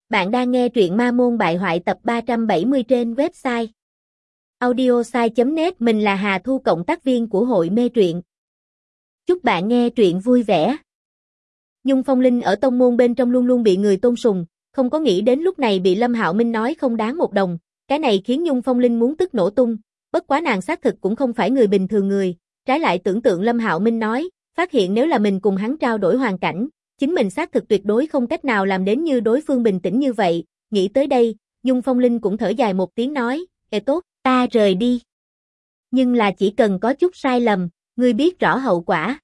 Bạn đang nghe truyện Ma Môn Bại Hoại tập 370 trên website audiosai.net. Mình là Hà Thu, cộng tác viên của hội mê truyện. Chúc bạn nghe truyện vui vẻ. Nhung Phong Linh ở tông môn bên trong luôn luôn bị người tôn sùng, không có nghĩ đến lúc này bị Lâm Hạo Minh nói không đáng một đồng. Cái này khiến Nhung Phong Linh muốn tức nổ tung, bất quá nàng xác thực cũng không phải người bình thường người, trái lại tưởng tượng Lâm Hạo Minh nói, phát hiện nếu là mình cùng hắn trao đổi hoàn cảnh, chính mình xác thực tuyệt đối không cách nào làm đến như đối phương bình tĩnh như vậy. Nghĩ tới đây, Nhung Phong Linh cũng thở dài một tiếng nói, tốt, ta rời đi. Nhưng là chỉ cần có chút sai lầm, ngươi biết rõ hậu quả.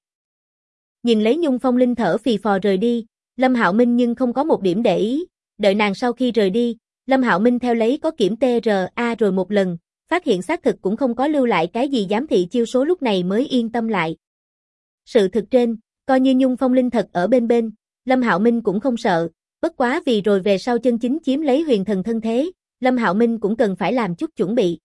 Nhìn lấy Nhung Phong Linh thở phì phò rời đi, Lâm Hạo Minh nhưng không có một điểm để ý, đợi nàng sau khi rời đi, Lâm Hạo Minh theo lấy có kiểm TRA rồi một lần, phát hiện xác thực cũng không có lưu lại cái gì giám thị chiêu số, lúc này mới yên tâm lại. Sự thực trên, coi như Nhung Phong Linh thật ở bên bên, Lâm Hạo Minh cũng không sợ, bất quá vì rồi về sau chân chính chiếm lấy huyền thần thân thế, Lâm Hạo Minh cũng cần phải làm chút chuẩn bị.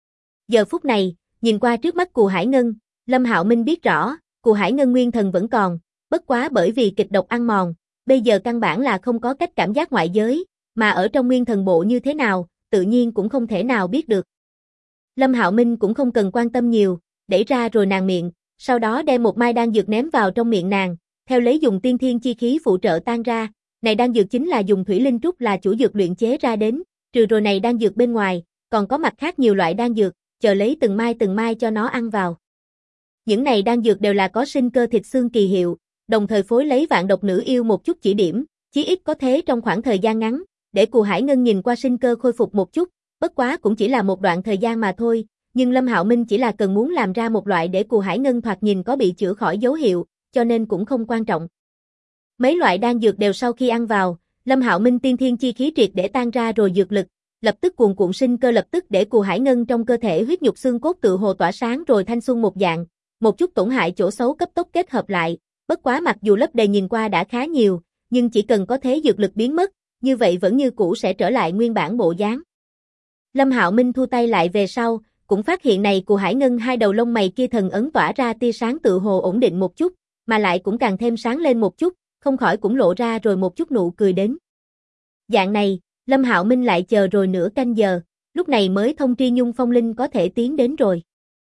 Giờ phút này, nhìn qua trước mắt Cù Hải Ngân, Lâm Hạo Minh biết rõ, Cù Hải Ngân nguyên thần vẫn còn, bất quá bởi vì kịch độc ăn mòn, bây giờ căn bản là không có cách cảm giác ngoại giới, mà ở trong nguyên thần bộ như thế nào, tự nhiên cũng không thể nào biết được. Lâm Hạo Minh cũng không cần quan tâm nhiều, đẩy ra rồi nàng miệng, sau đó đem một mai đan dược ném vào trong miệng nàng, theo lấy dùng tiên thiên chi khí phụ trợ tan ra, này đan dược chính là dùng thủy linh trúc là chủ dược luyện chế ra đến, trừ rồi này đan dược bên ngoài, còn có mặt khác nhiều loại đan dược, chờ lấy từng mai cho nó ăn vào. Những này đan dược đều là có sinh cơ thịt xương kỳ hiệu, đồng thời phối lấy vạn độc nữ yêu một chút chỉ điểm, chí ít có thế trong khoảng thời gian ngắn, để Cù Hải Ngân nhìn qua sinh cơ khôi phục một chút, bất quá cũng chỉ là một đoạn thời gian mà thôi. Nhưng Lâm Hạo Minh chỉ là cần muốn làm ra một loại để Cù Hải Ngân thoạt nhìn có bị chữa khỏi dấu hiệu, cho nên cũng không quan trọng. Mấy loại đan dược đều sau khi ăn vào, Lâm Hạo Minh tiên thiên chi khí triệt để tan ra rồi dược lực, lập tức cuồn cuộn sinh cơ lập tức để Cù Hải Ngân trong cơ thể huyết nhục xương cốt tự hồ tỏa sáng rồi thanh xuân một dạng, một chút tổn hại chỗ xấu cấp tốc kết hợp lại, bất quá mặc dù lấp đầy nhìn qua đã khá nhiều, nhưng chỉ cần có thế dược lực biến mất, như vậy vẫn như cũ sẽ trở lại nguyên bản bộ dáng. Lâm Hạo Minh thu tay lại về sau, cũng phát hiện này Cù Hải Ngân hai đầu lông mày kia thần ấn tỏa ra tia sáng tự hồ ổn định một chút, mà lại cũng càng thêm sáng lên một chút, không khỏi cũng lộ ra rồi một chút nụ cười đến. Dạng này, Lâm Hạo Minh lại chờ rồi nửa canh giờ, lúc này mới thông tri Nhung Phong Linh có thể tiến đến rồi.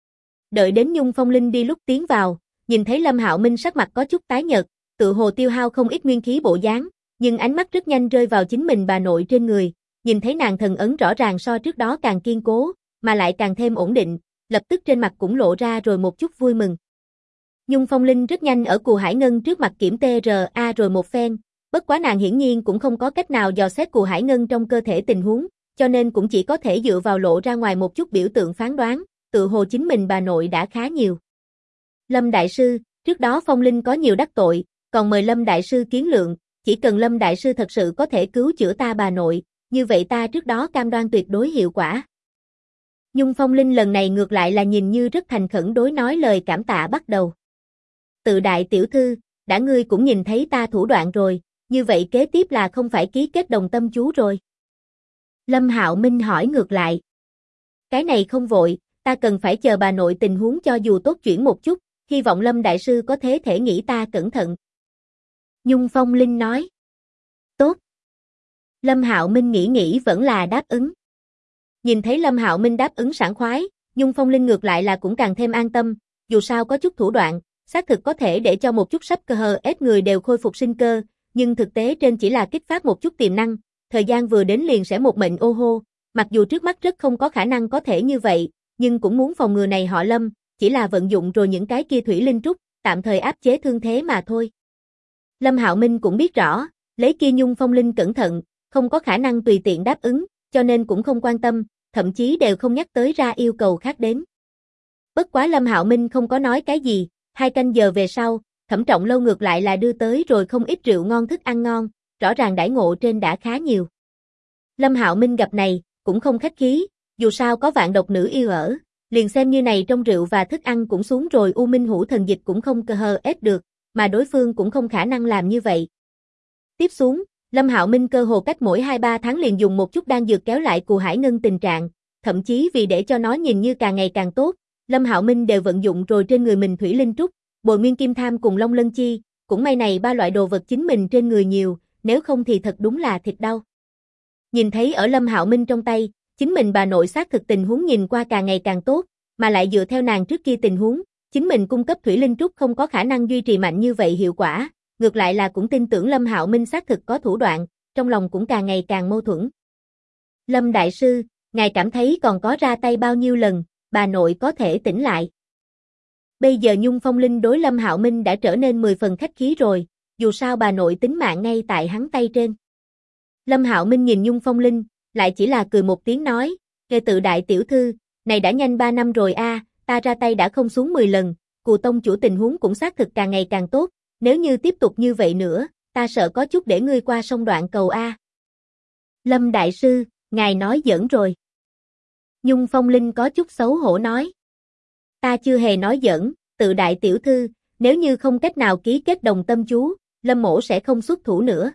Đợi đến Nhung Phong Linh đi lúc tiến vào, nhìn thấy Lâm Hạo Minh sắc mặt có chút tái nhợt, tự hồ tiêu hao không ít nguyên khí bộ dáng, nhưng ánh mắt rất nhanh rơi vào chính mình bà nội trên người, nhìn thấy nàng thần ấn rõ ràng so trước đó càng kiên cố, mà lại càng thêm ổn định, lập tức trên mặt cũng lộ ra rồi một chút vui mừng. Nhung Phong Linh rất nhanh ở Cù Hải Ngân trước mặt kiểm TRA rồi một phen, bất quá nàng hiển nhiên cũng không có cách nào dò xét Cù Hải Ngân trong cơ thể tình huống, cho nên cũng chỉ có thể dựa vào lộ ra ngoài một chút biểu tượng phán đoán, tự hồ chính mình bà nội đã khá nhiều. Lâm Đại Sư, trước đó Phong Linh có nhiều đắc tội, còn mời Lâm Đại Sư kiến lượng, chỉ cần Lâm Đại Sư thật sự có thể cứu chữa ta bà nội, như vậy ta trước đó cam đoan tuyệt đối hiệu quả. Nhung Phong Linh lần này ngược lại là nhìn như rất thành khẩn đối nói lời cảm tạ bắt đầu. Tự đại tiểu thư, đã ngươi cũng nhìn thấy ta thủ đoạn rồi, như vậy kế tiếp là không phải ký kết đồng tâm chú rồi. Lâm Hạo Minh hỏi ngược lại. Cái này không vội, ta cần phải chờ bà nội tình huống cho dù tốt chuyển một chút, hy vọng Lâm Đại Sư có thế thể nghĩ ta cẩn thận. Nhung Phong Linh nói. Tốt. Lâm Hạo Minh nghĩ vẫn là đáp ứng. Nhìn thấy Lâm Hạo Minh đáp ứng sảng khoái, Nhung Phong Linh ngược lại là cũng càng thêm an tâm, dù sao có chút thủ đoạn, xác thực có thể để cho một chút sắp cơ hờ ép người đều khôi phục sinh cơ, nhưng thực tế trên chỉ là kích phát một chút tiềm năng, thời gian vừa đến liền sẽ một mệnh ô hô, mặc dù trước mắt rất không có khả năng có thể như vậy, nhưng cũng muốn phòng ngừa này họ Lâm, chỉ là vận dụng rồi những cái kia thủy linh trúc, tạm thời áp chế thương thế mà thôi. Lâm Hạo Minh cũng biết rõ, lấy kia Nhung Phong Linh cẩn thận, không có khả năng tùy tiện đáp ứng, cho nên cũng không quan tâm, thậm chí đều không nhắc tới ra yêu cầu khác đến. Bất quá Lâm Hạo Minh không có nói cái gì, 2 canh giờ về sau, Thẩm Trọng Lâu ngược lại là đưa tới rồi không ít rượu ngon thức ăn ngon, rõ ràng đãi ngộ trên đã khá nhiều. Lâm Hạo Minh gặp này, cũng không khách khí, dù sao có vạn độc nữ yêu ở, liền xem như này trong rượu và thức ăn cũng xuống rồi U Minh Hữu thần dịch cũng không cơ hờ ép được, mà đối phương cũng không khả năng làm như vậy. Tiếp xuống, Lâm Hạo Minh cơ hồ cách mỗi 2-3 tháng liền dùng một chút đan dược kéo lại Cù Hải Ngân tình trạng, thậm chí vì để cho nó nhìn như càng ngày càng tốt, Lâm Hạo Minh đều vận dụng rồi trên người mình thủy linh trúc, bồi nguyên kim tham cùng long lân chi, cũng may này 3 loại đồ vật chính mình trên người nhiều, nếu không thì thật đúng là thịt đau. Nhìn thấy ở Lâm Hạo Minh trong tay, chính mình bà nội xác thực tình huống nhìn qua càng ngày càng tốt, mà lại dựa theo nàng trước kia tình huống, chính mình cung cấp thủy linh trúc không có khả năng duy trì mạnh như vậy hiệu quả, ngược lại là cũng tin tưởng Lâm Hạo Minh xác thực có thủ đoạn, trong lòng cũng càng ngày càng mâu thuẫn. Lâm đại sư, ngài cảm thấy còn có ra tay bao nhiêu lần, bà nội có thể tỉnh lại. Bây giờ Nhung Phong Linh đối Lâm Hạo Minh đã trở nên 10 phần khách khí rồi, dù sao bà nội tính mạng ngay tại hắn tay trên. Lâm Hạo Minh nhìn Nhung Phong Linh, lại chỉ là cười một tiếng nói, kề tự đại tiểu thư, này đã nhanh 3 năm rồi a, ta ra tay đã không xuống 10 lần, Cù tông chủ tình huống cũng xác thực càng ngày càng tốt, nếu như tiếp tục như vậy nữa, ta sợ có chút để ngươi qua sông đoạn cầu a. Lâm đại sư, ngài nói giỡn rồi. Nhung Phong Linh có chút xấu hổ nói. Ta chưa hề nói giỡn, tự đại tiểu thư, nếu như không cách nào ký kết đồng tâm chú, Lâm mỗ sẽ không xuất thủ nữa.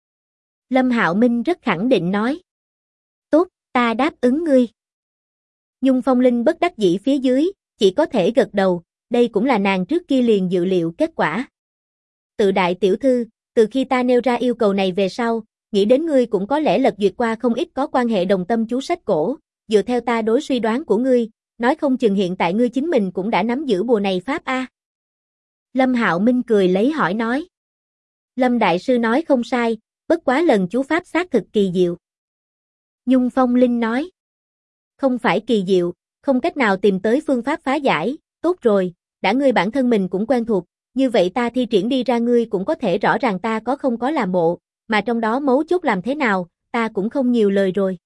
Lâm Hạo Minh rất khẳng định nói. Tốt, ta đáp ứng ngươi. Nhung Phong Linh bất đắc dĩ phía dưới, chỉ có thể gật đầu, đây cũng là nàng trước kia liền dự liệu kết quả. Tự đại tiểu thư, từ khi ta nêu ra yêu cầu này về sau, nghĩ đến ngươi cũng có lẽ lật duyệt qua không ít có quan hệ đồng tâm chú sách cổ, dựa theo ta đối suy đoán của ngươi, nói không chừng hiện tại ngươi chính mình cũng đã nắm giữ bùa này pháp a. Lâm Hạo Minh cười lấy hỏi nói. Lâm đại sư nói không sai, bất quá lần chú pháp xác thực kỳ diệu. Nhung Phong Linh nói. Không phải kỳ diệu, không cách nào tìm tới phương pháp phá giải, tốt rồi, đã ngươi bản thân mình cũng quen thuộc, như vậy ta thi triển đi ra ngươi cũng có thể rõ ràng ta có không có làm bộ, mà trong đó mấu chốt làm thế nào, ta cũng không nhiều lời rồi.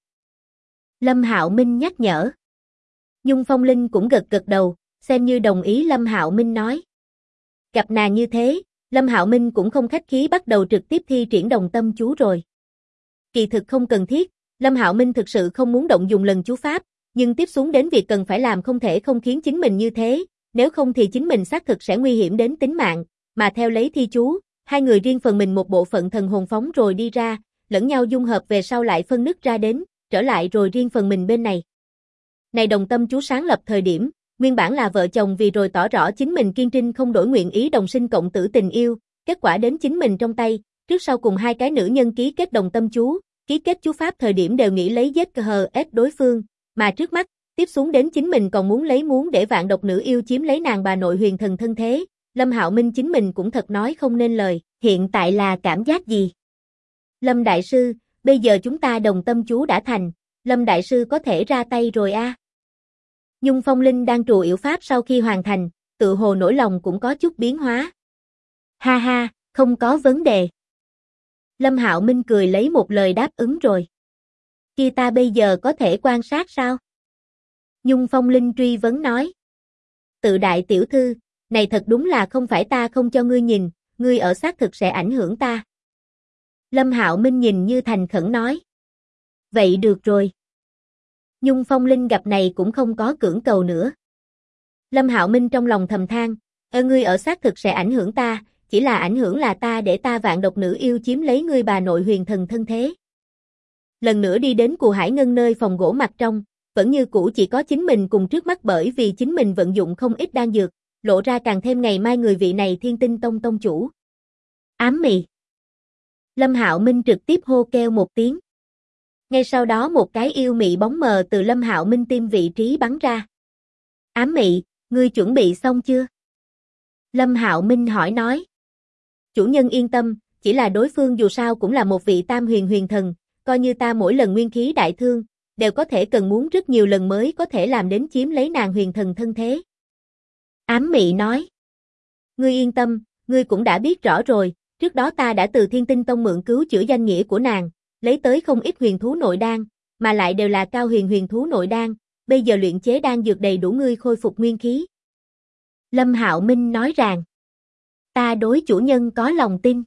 Lâm Hạo Minh nhắc nhở. Nhung Phong Linh cũng gật gật đầu, xem như đồng ý Lâm Hạo Minh nói. Gặp nàng như thế, Lâm Hạo Minh cũng không khách khí bắt đầu trực tiếp thi triển đồng tâm chú rồi. Kỳ thực không cần thiết, Lâm Hạo Minh thực sự không muốn động dùng lần chú pháp, nhưng tiếp xuống đến việc cần phải làm không thể không khiến chính mình như thế, nếu không thì chính mình xác thực sẽ nguy hiểm đến tính mạng, mà theo lấy thi chú, hai người riêng phần mình một bộ phận thần hồn phóng rồi đi ra, lẫn nhau dung hợp về sau lại phân nứt ra đến, trở lại rồi riêng phần mình bên này. Này đồng tâm chú sáng lập thời điểm, nguyên bản là vợ chồng vì rồi tỏ rõ chính mình kiên trinh không đổi nguyện ý đồng sinh cộng tử tình yêu, kết quả đến chính mình trong tay, trước sau cùng hai cái nữ nhân ký kết đồng tâm chú, ký kết chú pháp thời điểm đều nghĩ lấy giết ép đối phương, mà trước mắt, tiếp xuống đến chính mình còn muốn để vạn độc nữ yêu chiếm lấy nàng bà nội huyền thần thân thế, Lâm Hạo Minh chính mình cũng thật nói không nên lời, hiện tại là cảm giác gì? Lâm đại sư, bây giờ chúng ta đồng tâm chú đã thành, Lâm đại sư có thể ra tay rồi a. Nhung Phong Linh đang trù yểu pháp sau khi hoàn thành, tự hồ nỗi lòng cũng có chút biến hóa. Ha ha, không có vấn đề. Lâm Hạo Minh cười lấy một lời đáp ứng rồi. Kia ta bây giờ có thể quan sát sao? Nhung Phong Linh truy vấn nói. Tự đại tiểu thư, này thật đúng là không phải ta không cho ngươi nhìn, ngươi ở xác thực sẽ ảnh hưởng ta. Lâm Hạo Minh nhìn như thành khẩn nói. Vậy được rồi. Nhung Phong Linh gặp này cũng không có cưỡng cầu nữa. Lâm Hạo Minh trong lòng thầm than, ngươi ở xác thực sẽ ảnh hưởng ta, chỉ là ảnh hưởng là ta để ta vạn độc nữ yêu chiếm lấy ngươi bà nội huyền thần thân thế. Lần nữa đi đến Cù Hải Ngân nơi phòng gỗ mặt trong, vẫn như cũ chỉ có chính mình cùng trước mắt bởi vì chính mình vận dụng không ít đan dược, lộ ra càng thêm ngày mai người vị này Thiên Tinh Tông tông chủ. Ám mị. Lâm Hạo Minh trực tiếp hô kêu một tiếng. Ngay sau đó một cái yêu mị bóng mờ từ Lâm Hạo Minh tim vị trí bắn ra. Ám mị, ngươi chuẩn bị xong chưa? Lâm Hạo Minh hỏi nói. Chủ nhân yên tâm, chỉ là đối phương dù sao cũng là một vị tam huyền huyền thần, coi như ta mỗi lần nguyên khí đại thương, đều có thể cần muốn rất nhiều lần mới có thể làm đến chiếm lấy nàng huyền thần thân thế. Ám mị nói. Ngươi yên tâm, ngươi cũng đã biết rõ rồi, trước đó ta đã từ Thiên Tinh Tông mượn cứu chữa danh nghĩa của nàng, lấy tới không ít huyền thú nội đan, mà lại đều là cao huyền huyền thú nội đan, bây giờ luyện chế đan dược đầy đủ ngươi khôi phục nguyên khí. Lâm Hạo Minh nói rằng, ta đối chủ nhân có lòng tin.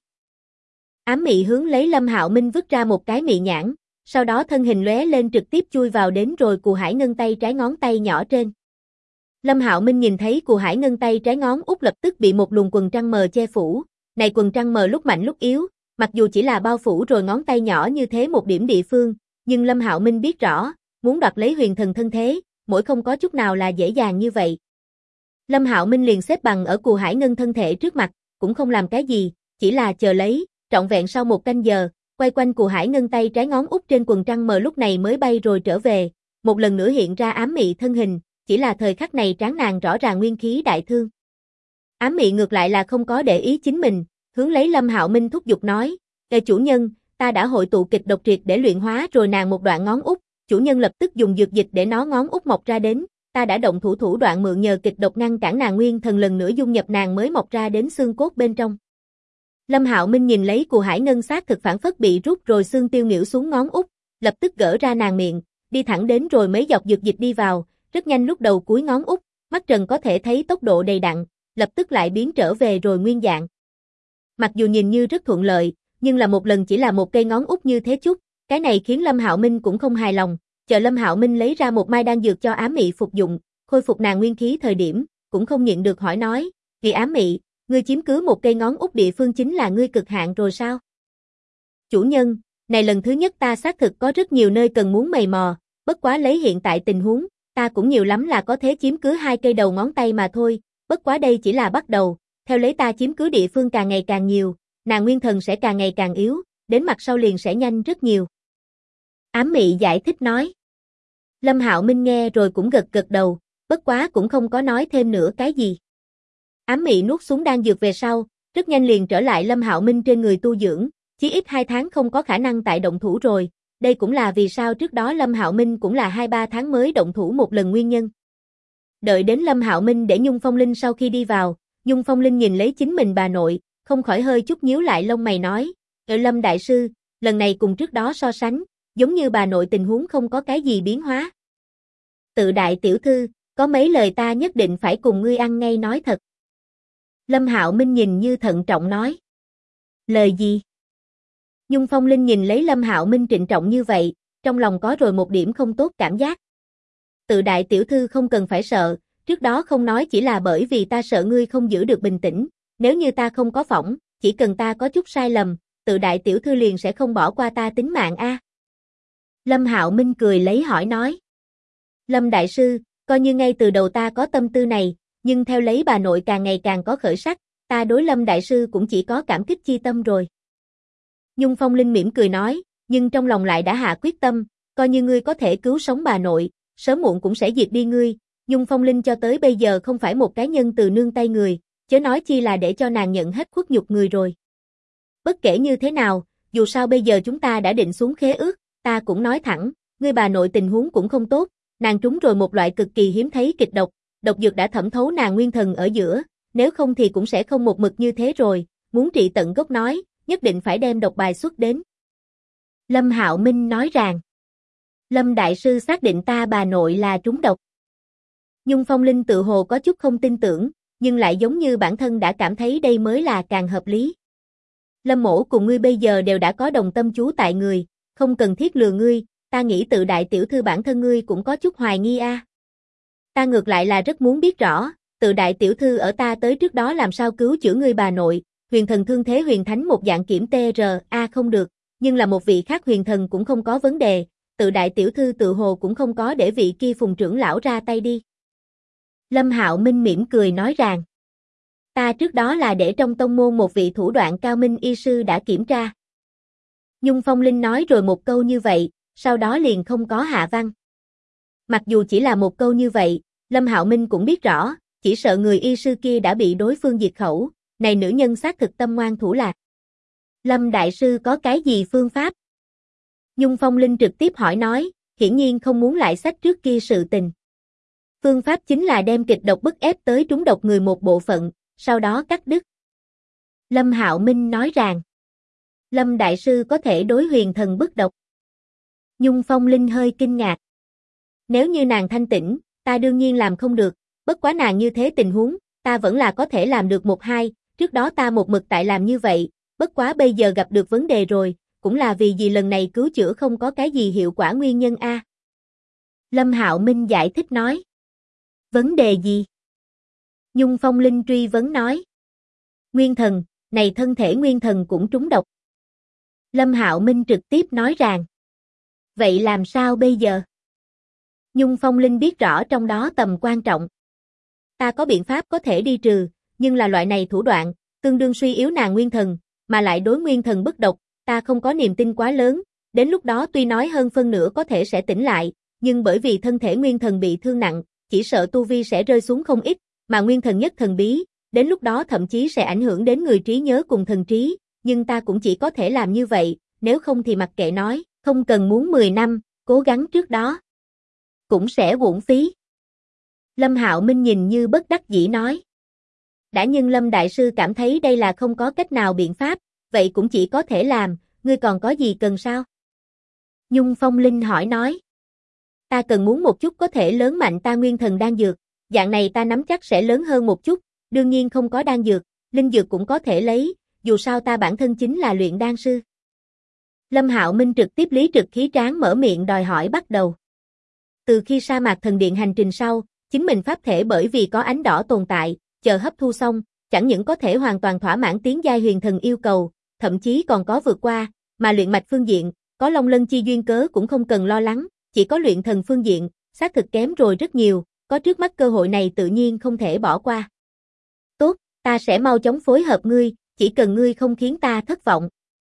Ám mị hướng lấy Lâm Hạo Minh vứt ra một cái mị nhãn, sau đó thân hình lóe lên trực tiếp chui vào đến rồi Cù Hải Ngân tay trái ngón tay nhỏ trên. Lâm Hạo Minh nhìn thấy Cù Hải Ngân tay trái ngón út lập tức bị một luồng quần trăng mờ che phủ, này quần trăng mờ lúc mạnh lúc yếu, mặc dù chỉ là bao phủ rồi ngón tay nhỏ như thế một điểm địa phương, nhưng Lâm Hạo Minh biết rõ, muốn đoạt lấy huyền thần thân thế, mỗi không có chút nào là dễ dàng như vậy. Lâm Hạo Minh liền xếp bằng ở Cù Hải Ngân thân thể trước mặt, cũng không làm cái gì, chỉ là chờ lấy, trọn vẹn sau một canh giờ, quay quanh Cù Hải Ngân tay trái ngón út trên quần trăng mờ lúc này mới bay rồi trở về, một lần nữa hiện ra ám mị thân hình, chỉ là thời khắc này trán nàng rõ ràng nguyên khí đại thương. Ám mị ngược lại là không có để ý chính mình, hướng lấy Lâm Hạo Minh thúc giục nói, chủ nhân, ta đã hội tụ kịch độc triệt để luyện hóa rồi nàng một đoạn ngón út, chủ nhân lập tức dùng dược dịch để nó ngón út mọc ra đến, ta đã động thủ đoạn mượn nhờ kịch độc ngăn cản nàng nguyên thần lần nữa dung nhập nàng mới mọc ra đến xương cốt bên trong. Lâm Hạo Minh nhìn lấy Cù Hải Ngân xác thực phản phất bị rút rồi xương tiêu nghỉu xuống ngón út, lập tức gỡ ra nàng miệng, đi thẳng đến rồi mấy giọt dược dịch đi vào, rất nhanh lúc đầu cuối ngón út, mắt trần có thể thấy tốc độ đầy đặn, lập tức lại biến trở về rồi nguyên dạng. Mặc dù nhìn như rất thuận lợi, nhưng là một lần chỉ là một cây ngón út như thế chút, cái này khiến Lâm Hạo Minh cũng không hài lòng, chờ Lâm Hạo Minh lấy ra một mai đan dược cho ám mị phục dụng, khôi phục nàng nguyên khí thời điểm, cũng không nhịn được hỏi nói, vì ám mị, ngươi chiếm cứ một cây ngón út địa phương chính là ngươi cực hạn rồi sao? Chủ nhân, này lần thứ nhất ta xác thực có rất nhiều nơi cần muốn mày mò, bất quá lấy hiện tại tình huống, ta cũng nhiều lắm là có thể chiếm cứ 2 cây đầu ngón tay mà thôi, bất quá đây chỉ là bắt đầu, theo lấy ta chiếm cứ địa phương càng ngày càng nhiều, nàng nguyên thần sẽ càng ngày càng yếu, đến mặt sau liền sẽ nhanh rất nhiều. Ám mị giải thích nói. Lâm Hạo Minh nghe rồi cũng gật gật đầu, bất quá cũng không có nói thêm nữa cái gì. Ám mị nuốt xuống đan dược về sau, rất nhanh liền trở lại Lâm Hạo Minh trên người tu dưỡng, chí ít 2 tháng không có khả năng tại động thủ rồi, đây cũng là vì sao trước đó Lâm Hạo Minh cũng là 2-3 tháng mới động thủ một lần nguyên nhân. Đợi đến Lâm Hạo Minh để Nhung Phong Linh sau khi đi vào, Nhung Phong Linh nhìn lấy chính mình bà nội, không khỏi hơi chút nhíu lại lông mày nói, Lâm đại sư, lần này cùng trước đó so sánh, giống như bà nội tình huống không có cái gì biến hóa. Tự đại tiểu thư, có mấy lời ta nhất định phải cùng ngươi ăn ngay nói thật. Lâm Hạo Minh nhìn như thận trọng nói. Lời gì? Nhung Phong Linh nhìn lấy Lâm Hạo Minh trịnh trọng như vậy, trong lòng có rồi một điểm không tốt cảm giác. Tự đại tiểu thư không cần phải sợ, trước đó không nói chỉ là bởi vì ta sợ ngươi không giữ được bình tĩnh, nếu như ta không có phỏng, chỉ cần ta có chút sai lầm, tự đại tiểu thư liền sẽ không bỏ qua ta tính mạng a. Lâm Hạo Minh cười lấy hỏi nói. Lâm đại sư, coi như ngay từ đầu ta có tâm tư này, nhưng theo lấy bà nội càng ngày càng có khởi sắc, ta đối Lâm đại sư cũng chỉ có cảm kích chi tâm rồi. Nhung Phong Linh mỉm cười nói, nhưng trong lòng lại đã hạ quyết tâm, coi như ngươi có thể cứu sống bà nội, sớm muộn cũng sẽ diệt đi ngươi. Nhung Phong Linh cho tới bây giờ không phải một cái nhân từ nương tay người, chớ nói chi là để cho nàng nhận hết khuất nhục người rồi. Bất kể như thế nào, dù sao bây giờ chúng ta đã định xuống khế ước, ta cũng nói thẳng, ngươi bà nội tình huống cũng không tốt, nàng trúng rồi một loại cực kỳ hiếm thấy kịch độc, độc dược đã thẩm thấu nàng nguyên thần ở giữa, nếu không thì cũng sẽ không một mực như thế rồi, muốn trị tận gốc nói, nhất định phải đem độc bài xuất đến. Lâm Hạo Minh nói rằng, Lâm đại sư xác định ta bà nội là trúng độc. Nhung Phong Linh tự hồ có chút không tin tưởng, nhưng lại giống như bản thân đã cảm thấy đây mới là càng hợp lý. Lâm mổ cùng ngươi bây giờ đều đã có đồng tâm chú tại người, không cần thiết lừa ngươi, ta nghĩ tự đại tiểu thư bản thân ngươi cũng có chút hoài nghi a. Ta ngược lại là rất muốn biết rõ, tự đại tiểu thư ở ta tới trước đó làm sao cứu chữa ngươi bà nội, huyền thần thương thế huyền thánh một dạng kiểm TRA không được, nhưng là một vị khác huyền thần cũng không có vấn đề, tự đại tiểu thư tự hồ cũng không có để vị kia Phùng trưởng lão ra tay đi. Lâm Hạo Minh mỉm cười nói rằng, ta trước đó là để trong tông môn một vị thủ đoạn cao minh y sư đã kiểm tra. Nhung Phong Linh nói rồi một câu như vậy, sau đó liền không có hạ văn. Mặc dù chỉ là một câu như vậy, Lâm Hạo Minh cũng biết rõ, chỉ sợ người y sư kia đã bị đối phương diệt khẩu, này nữ nhân xác thực tâm ngoan thủ lạc. Lâm đại sư có cái gì phương pháp? Nhung Phong Linh trực tiếp hỏi nói, hiển nhiên không muốn lại sách trước kia sự tình. Phương pháp chính là đem kịch độc bức ép tới trúng độc người một bộ phận, sau đó cắt đứt. Lâm Hạo Minh nói rằng, Lâm đại sư có thể đối huyền thần bức độc. Nhung Phong Linh hơi kinh ngạc. Nếu như nàng thanh tỉnh, ta đương nhiên làm không được, bất quá nàng như thế tình huống, ta vẫn là có thể làm được 1-2, trước đó ta một mực tại làm như vậy, bất quá bây giờ gặp được vấn đề rồi, cũng là vì gì lần này cứu chữa không có cái gì hiệu quả nguyên nhân a. Lâm Hạo Minh giải thích nói. Vấn đề gì? Nhung Phong Linh truy vấn nói. Nguyên thần, này thân thể nguyên thần cũng trúng độc. Lâm Hạo Minh trực tiếp nói rằng. Vậy làm sao bây giờ? Nhung Phong Linh biết rõ trong đó tầm quan trọng. Ta có biện pháp có thể đi trừ, nhưng là loại này thủ đoạn, tương đương suy yếu nàng nguyên thần, mà lại đối nguyên thần bức độc, ta không có niềm tin quá lớn, đến lúc đó tuy nói hơn phân nửa có thể sẽ tỉnh lại, nhưng bởi vì thân thể nguyên thần bị thương nặng, chỉ sợ tu vi sẽ rơi xuống không ít, mà nguyên thần nhất thần bí, đến lúc đó thậm chí sẽ ảnh hưởng đến người trí nhớ cùng thần trí, nhưng ta cũng chỉ có thể làm như vậy, nếu không thì mặc kệ nói, không cần muốn 10 năm, cố gắng trước đó cũng sẽ uổng phí. Lâm Hạo Minh nhìn như bất đắc dĩ nói. Đã nhưng Lâm Đại Sư cảm thấy đây là không có cách nào biện pháp, vậy cũng chỉ có thể làm, ngươi còn có gì cần sao? Nhung Phong Linh hỏi nói. Ta cần muốn một chút có thể lớn mạnh ta nguyên thần đan dược, dạng này ta nắm chắc sẽ lớn hơn một chút, đương nhiên không có đan dược, linh dược cũng có thể lấy, dù sao ta bản thân chính là luyện đan sư. Lâm Hạo Minh trực tiếp lý trực khí tráng mở miệng đòi hỏi bắt đầu. Từ khi sa mạc thần điện hành trình sau, chính mình pháp thể bởi vì có ánh đỏ tồn tại, chờ hấp thu xong, chẳng những có thể hoàn toàn thỏa mãn tiến giai huyền thần yêu cầu, thậm chí còn có vượt qua, mà luyện mạch phương diện, có Long Lân chi duyên cớ cũng không cần lo lắng, chỉ có luyện thần phương diện, xác thực kém rồi rất nhiều, có trước mắt cơ hội này tự nhiên không thể bỏ qua. Tốt, ta sẽ mau chóng phối hợp ngươi, chỉ cần ngươi không khiến ta thất vọng.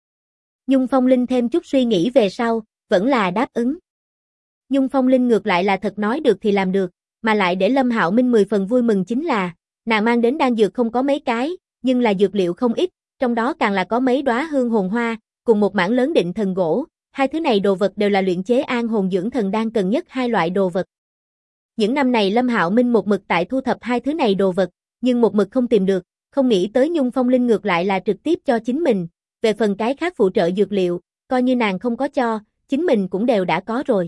Nhung Phong Linh thêm chút suy nghĩ về sau, vẫn là đáp ứng. Nhung Phong Linh ngược lại là thật nói được thì làm được, mà lại để Lâm Hạo Minh 10 phần vui mừng chính là, nàng mang đến đan dược không có mấy cái, nhưng là dược liệu không ít, trong đó càng là có mấy đóa hương hồn hoa, cùng một mảng lớn định thần gỗ, hai thứ này đồ vật đều là luyện chế an hồn dưỡng thần đan cần nhất hai loại đồ vật. Những năm này Lâm Hạo Minh một mực tại thu thập hai thứ này đồ vật, nhưng một mực không tìm được, không nghĩ tới Nhung Phong Linh ngược lại là trực tiếp cho chính mình, về phần cái khác phụ trợ dược liệu, coi như nàng không có cho, chính mình cũng đều đã có rồi.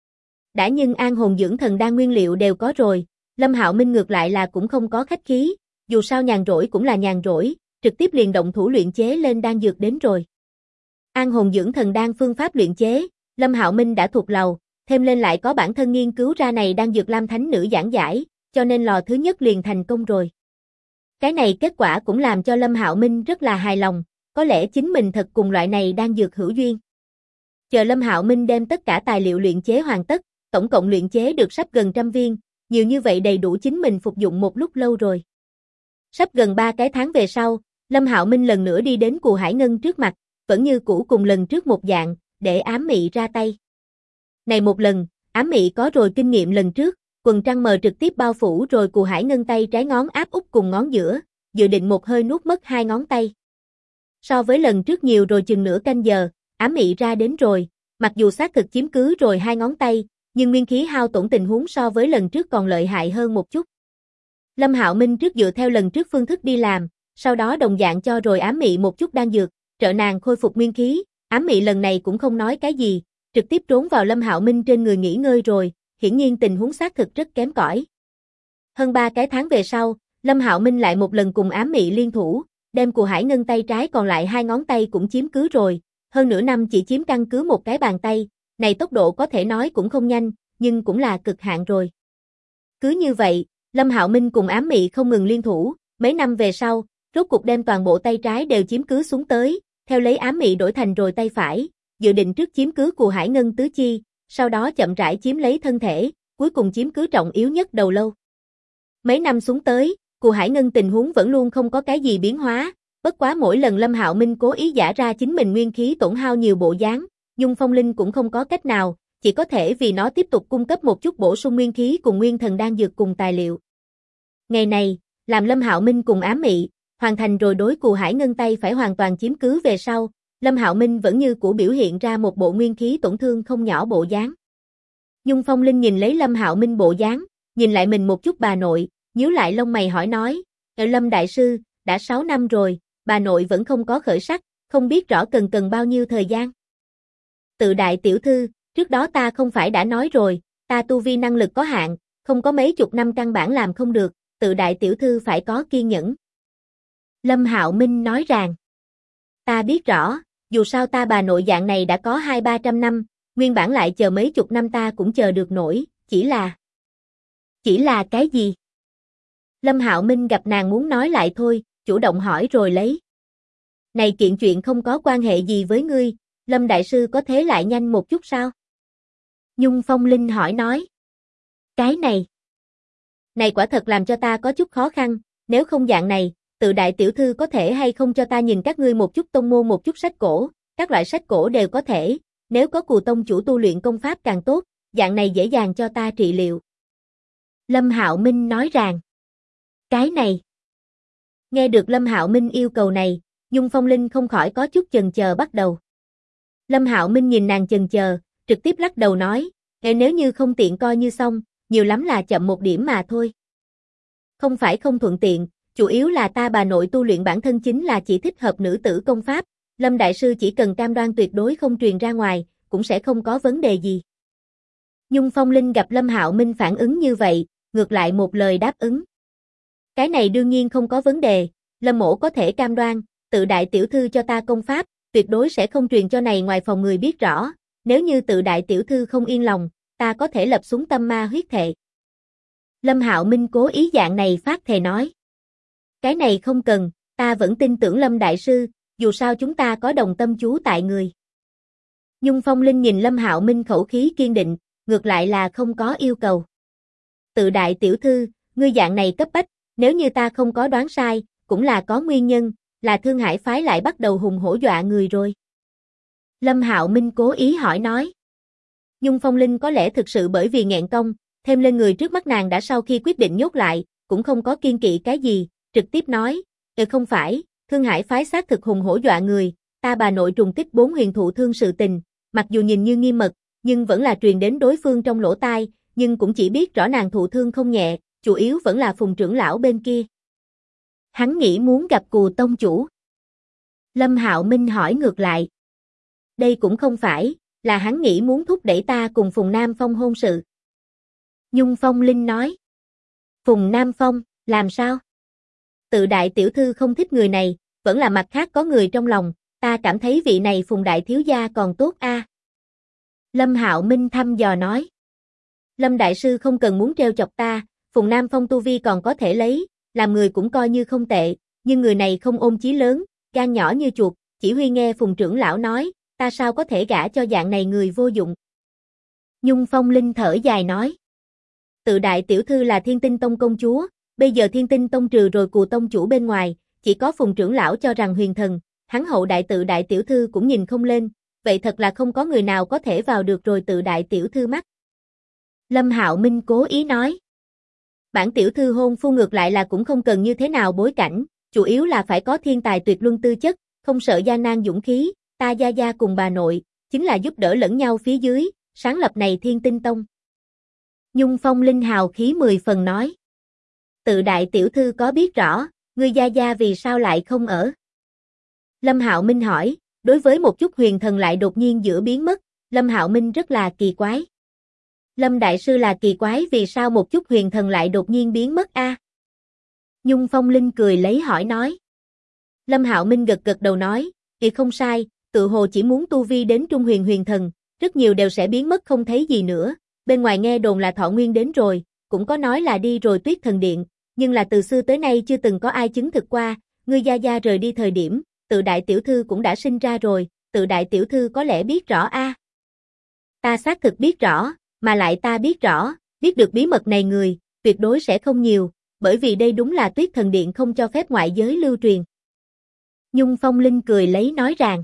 Đã nhưng an hồn dưỡng thần đan nguyên liệu đều có rồi, Lâm Hạo Minh ngược lại là cũng không có khách khí, dù sao nhàn rỗi cũng là nhàn rỗi, trực tiếp liền động thủ luyện chế lên đan dược đến rồi. An hồn dưỡng thần đan phương pháp luyện chế, Lâm Hạo Minh đã thuộc lầu, thêm lên lại có bản thân nghiên cứu ra này đan dược Lam Thánh Nữ giảng giải, cho nên lò thứ nhất liền thành công rồi. Cái này kết quả cũng làm cho Lâm Hạo Minh rất là hài lòng, có lẽ chính mình thật cùng loại này đan dược hữu duyên. Chờ Lâm Hạo Minh đem tất cả tài liệu luyện chế hoàn tất, tổng cộng luyện chế được sắp gần 100 viên, nhiều như vậy đầy đủ chính mình phục dụng một lúc lâu rồi. Sắp gần 3 cái tháng về sau, Lâm Hạo Minh lần nữa đi đến Cù Hải Ngân trước mặt, vẫn như cũ cùng lần trước một dạng, để ám mị ra tay. Này một lần, ám mị có rồi kinh nghiệm lần trước, quần trăng mờ trực tiếp bao phủ rồi Cù Hải Ngân tay trái ngón áp út cùng ngón giữa, dự định một hơi nuốt mất hai ngón tay. So với lần trước nhiều rồi chừng nửa canh giờ, ám mị ra đến rồi, mặc dù xác thực chiếm cứ rồi hai ngón tay, nhưng nguyên khí hao tổn tình huống so với lần trước còn lợi hại hơn một chút. Lâm Hạo Minh trước dựa theo lần trước phương thức đi làm, sau đó đồng dạng cho rồi ám mị một chút đan dược, trợ nàng khôi phục nguyên khí, ám mị lần này cũng không nói cái gì, trực tiếp trốn vào Lâm Hạo Minh trên người nghỉ ngơi rồi, hiển nhiên tình huống xác thực rất kém cỏi. Hơn 3 cái tháng về sau, Lâm Hạo Minh lại một lần cùng ám mị liên thủ, đem Cù Hải Ngân tay trái còn lại hai ngón tay cũng chiếm cứ rồi, hơn nửa năm chỉ chiếm căn cứ một cái bàn tay, này tốc độ có thể nói cũng không nhanh, nhưng cũng là cực hạn rồi. Cứ như vậy, Lâm Hạo Minh cùng ám mị không ngừng liên thủ, mấy năm về sau, rốt cuộc đem toàn bộ tay trái đều chiếm cứ xuống tới, theo lấy ám mị đổi thành rồi tay phải, dự định trước chiếm cứ Cù Hải Ngân tứ chi, sau đó chậm rãi chiếm lấy thân thể, cuối cùng chiếm cứ trọng yếu nhất đầu lâu. Mấy năm xuống tới, Cù Hải Ngân tình huống vẫn luôn không có cái gì biến hóa, bất quá mỗi lần Lâm Hạo Minh cố ý giả ra chính mình nguyên khí tổn hao nhiều bộ dáng, Nhung Phong Linh cũng không có cách nào, chỉ có thể vì nó tiếp tục cung cấp một chút bổ sung nguyên khí cùng nguyên thần đan dược cùng tài liệu. Ngày này, làm Lâm Hạo Minh cùng ám mị, hoàn thành rồi đối Cù Hải Ngân tay phải hoàn toàn chiếm cứ về sau, Lâm Hạo Minh vẫn như cũ biểu hiện ra một bộ nguyên khí tổn thương không nhỏ bộ dáng. Nhung Phong Linh nhìn lấy Lâm Hạo Minh bộ dáng, nhìn lại mình một chút bà nội, nhíu lại lông mày hỏi nói, Lâm Đại Sư, đã 6 năm rồi, bà nội vẫn không có khởi sắc, không biết rõ cần bao nhiêu thời gian. Tự đại tiểu thư, trước đó ta không phải đã nói rồi, ta tu vi năng lực có hạn, không có mấy chục năm căn bản làm không được, tự đại tiểu thư phải có kiên nhẫn. Lâm Hạo Minh nói rằng, ta biết rõ, dù sao ta bà nội dạng này đã có 200-300 năm, nguyên bản lại chờ mấy chục năm ta cũng chờ được nổi, chỉ là cái gì? Lâm Hạo Minh gặp nàng muốn nói lại thôi, chủ động hỏi rồi lấy. Này kiện chuyện không có quan hệ gì với ngươi, Lâm Đại Sư có thế lại nhanh một chút sao? Nhung Phong Linh hỏi nói. Cái này quả thật làm cho ta có chút khó khăn, nếu không dạng này, tự đại tiểu thư có thể hay không cho ta nhìn các ngươi một chút tông môn một chút sách cổ, các loại sách cổ đều có thể, nếu có Cù tông chủ tu luyện công pháp càng tốt, dạng này dễ dàng cho ta trị liệu. Lâm Hạo Minh nói rằng, cái này. Nghe được Lâm Hạo Minh yêu cầu này, Nhung Phong Linh không khỏi có chút chần chờ bắt đầu. Lâm Hạo Minh nhìn nàng chần chờ, trực tiếp lắc đầu nói, nếu như không tiện coi như xong, nhiều lắm là chậm một điểm mà thôi. Không phải không thuận tiện, chủ yếu là ta bà nội tu luyện bản thân chính là chỉ thích hợp nữ tử công pháp, Lâm Đại Sư chỉ cần cam đoan tuyệt đối không truyền ra ngoài, cũng sẽ không có vấn đề gì. Nhung Phong Linh gặp Lâm Hạo Minh phản ứng như vậy, ngược lại một lời đáp ứng. Cái này đương nhiên không có vấn đề, Lâm mỗ có thể cam đoan, tự đại tiểu thư cho ta công pháp, tuyệt đối sẽ không truyền cho này ngoài phòng người biết rõ, nếu như tự đại tiểu thư không yên lòng, ta có thể lập xuống tâm ma huyết thệ. Lâm Hạo Minh cố ý dạng này phát thề nói. Cái này không cần, ta vẫn tin tưởng Lâm Đại Sư, dù sao chúng ta có đồng tâm chú tại người. Nhung Phong Linh nhìn Lâm Hạo Minh khẩu khí kiên định, ngược lại là không có yêu cầu. Tự đại tiểu thư, ngươi dạng này cấp bách, nếu như ta không có đoán sai, cũng là có nguyên nhân, là Thương Hải phái lại bắt đầu hùng hổ dọa người rồi. Lâm Hạo Minh cố ý hỏi nói. Nhung Phong Linh có lẽ thực sự bởi vì nghẹn công, thêm lên người trước mắt nàng đã sau khi quyết định nhốt lại, cũng không có kiên kỵ cái gì, trực tiếp nói, không phải, Thương Hải phái xác thực hùng hổ dọa người, ta bà nội trùng tích 4 huyền thụ thương sự tình, mặc dù nhìn như nghiêm mật, nhưng vẫn là truyền đến đối phương trong lỗ tai, nhưng cũng chỉ biết rõ nàng thụ thương không nhẹ, chủ yếu vẫn là Phùng trưởng lão bên kia. Hắn nghĩ muốn gặp Cù tông chủ. Lâm Hạo Minh hỏi ngược lại. Đây cũng không phải, là hắn nghĩ muốn thúc đẩy ta cùng Phùng Nam Phong hôn sự. Nhung Phong Linh nói. Phùng Nam Phong, làm sao? Tự đại tiểu thư không thích người này, vẫn là mặt khác có người trong lòng, ta cảm thấy vị này Phùng đại thiếu gia còn tốt a. Lâm Hạo Minh thăm dò nói. Lâm Đại Sư không cần muốn trêu chọc ta, Phùng Nam Phong tu vi còn có thể lấy, làm người cũng coi như không tệ, nhưng người này không ôm chí lớn, gan nhỏ như chuột, chỉ huy nghe Phùng trưởng lão nói, ta sao có thể gả cho dạng này người vô dụng. Nhung Phong Linh thở dài nói. Tự đại tiểu thư là Thiên Tinh Tông công chúa, bây giờ Thiên Tinh Tông trừ rồi Cù tông chủ bên ngoài, chỉ có Phùng trưởng lão cho rằng huyền thần, hắn hậu đại tự đại tiểu thư cũng nhìn không lên, vậy thật là không có người nào có thể vào được rồi tự đại tiểu thư mắt. Lâm Hạo Minh cố ý nói. Bản tiểu thư hôn phu ngược lại là cũng không cần như thế nào bối cảnh, chủ yếu là phải có thiên tài tuyệt luân tư chất, không sợ gian nan dũng khí, ta gia gia cùng bà nội, chính là giúp đỡ lẫn nhau phía dưới, sáng lập này Thiên Tinh Tông. Nhung Phong Linh hào khí 10 phần nói. Tự đại tiểu thư có biết rõ, ngươi gia gia vì sao lại không ở? Lâm Hạo Minh hỏi, đối với một chút huyền thần lại đột nhiên giữa biến mất, Lâm Hạo Minh rất là kỳ quái. Lâm Đại Sư là kỳ quái vì sao một chút huyền thần lại đột nhiên biến mất a? Nhung Phong Linh cười lấy hỏi nói. Lâm Hạo Minh gật gật đầu nói, không sai, tự hồ chỉ muốn tu vi đến trung huyền huyền thần, rất nhiều đều sẽ biến mất không thấy gì nữa, bên ngoài nghe đồn là Thọ Nguyên đến rồi, cũng có nói là đi rồi Tuyết Thần Điện, nhưng là từ xưa tới nay chưa từng có ai chứng thực qua, ngươi gia gia rời đi thời điểm, tự đại tiểu thư cũng đã sinh ra rồi, tự đại tiểu thư có lẽ biết rõ a. Ta xác thực biết rõ, mà lại ta biết rõ, biết được bí mật này người, tuyệt đối sẽ không nhiều, bởi vì đây đúng là Tuyết Thần Điện không cho phép ngoại giới lưu truyền. Nhung Phong Linh cười lấy nói rằng,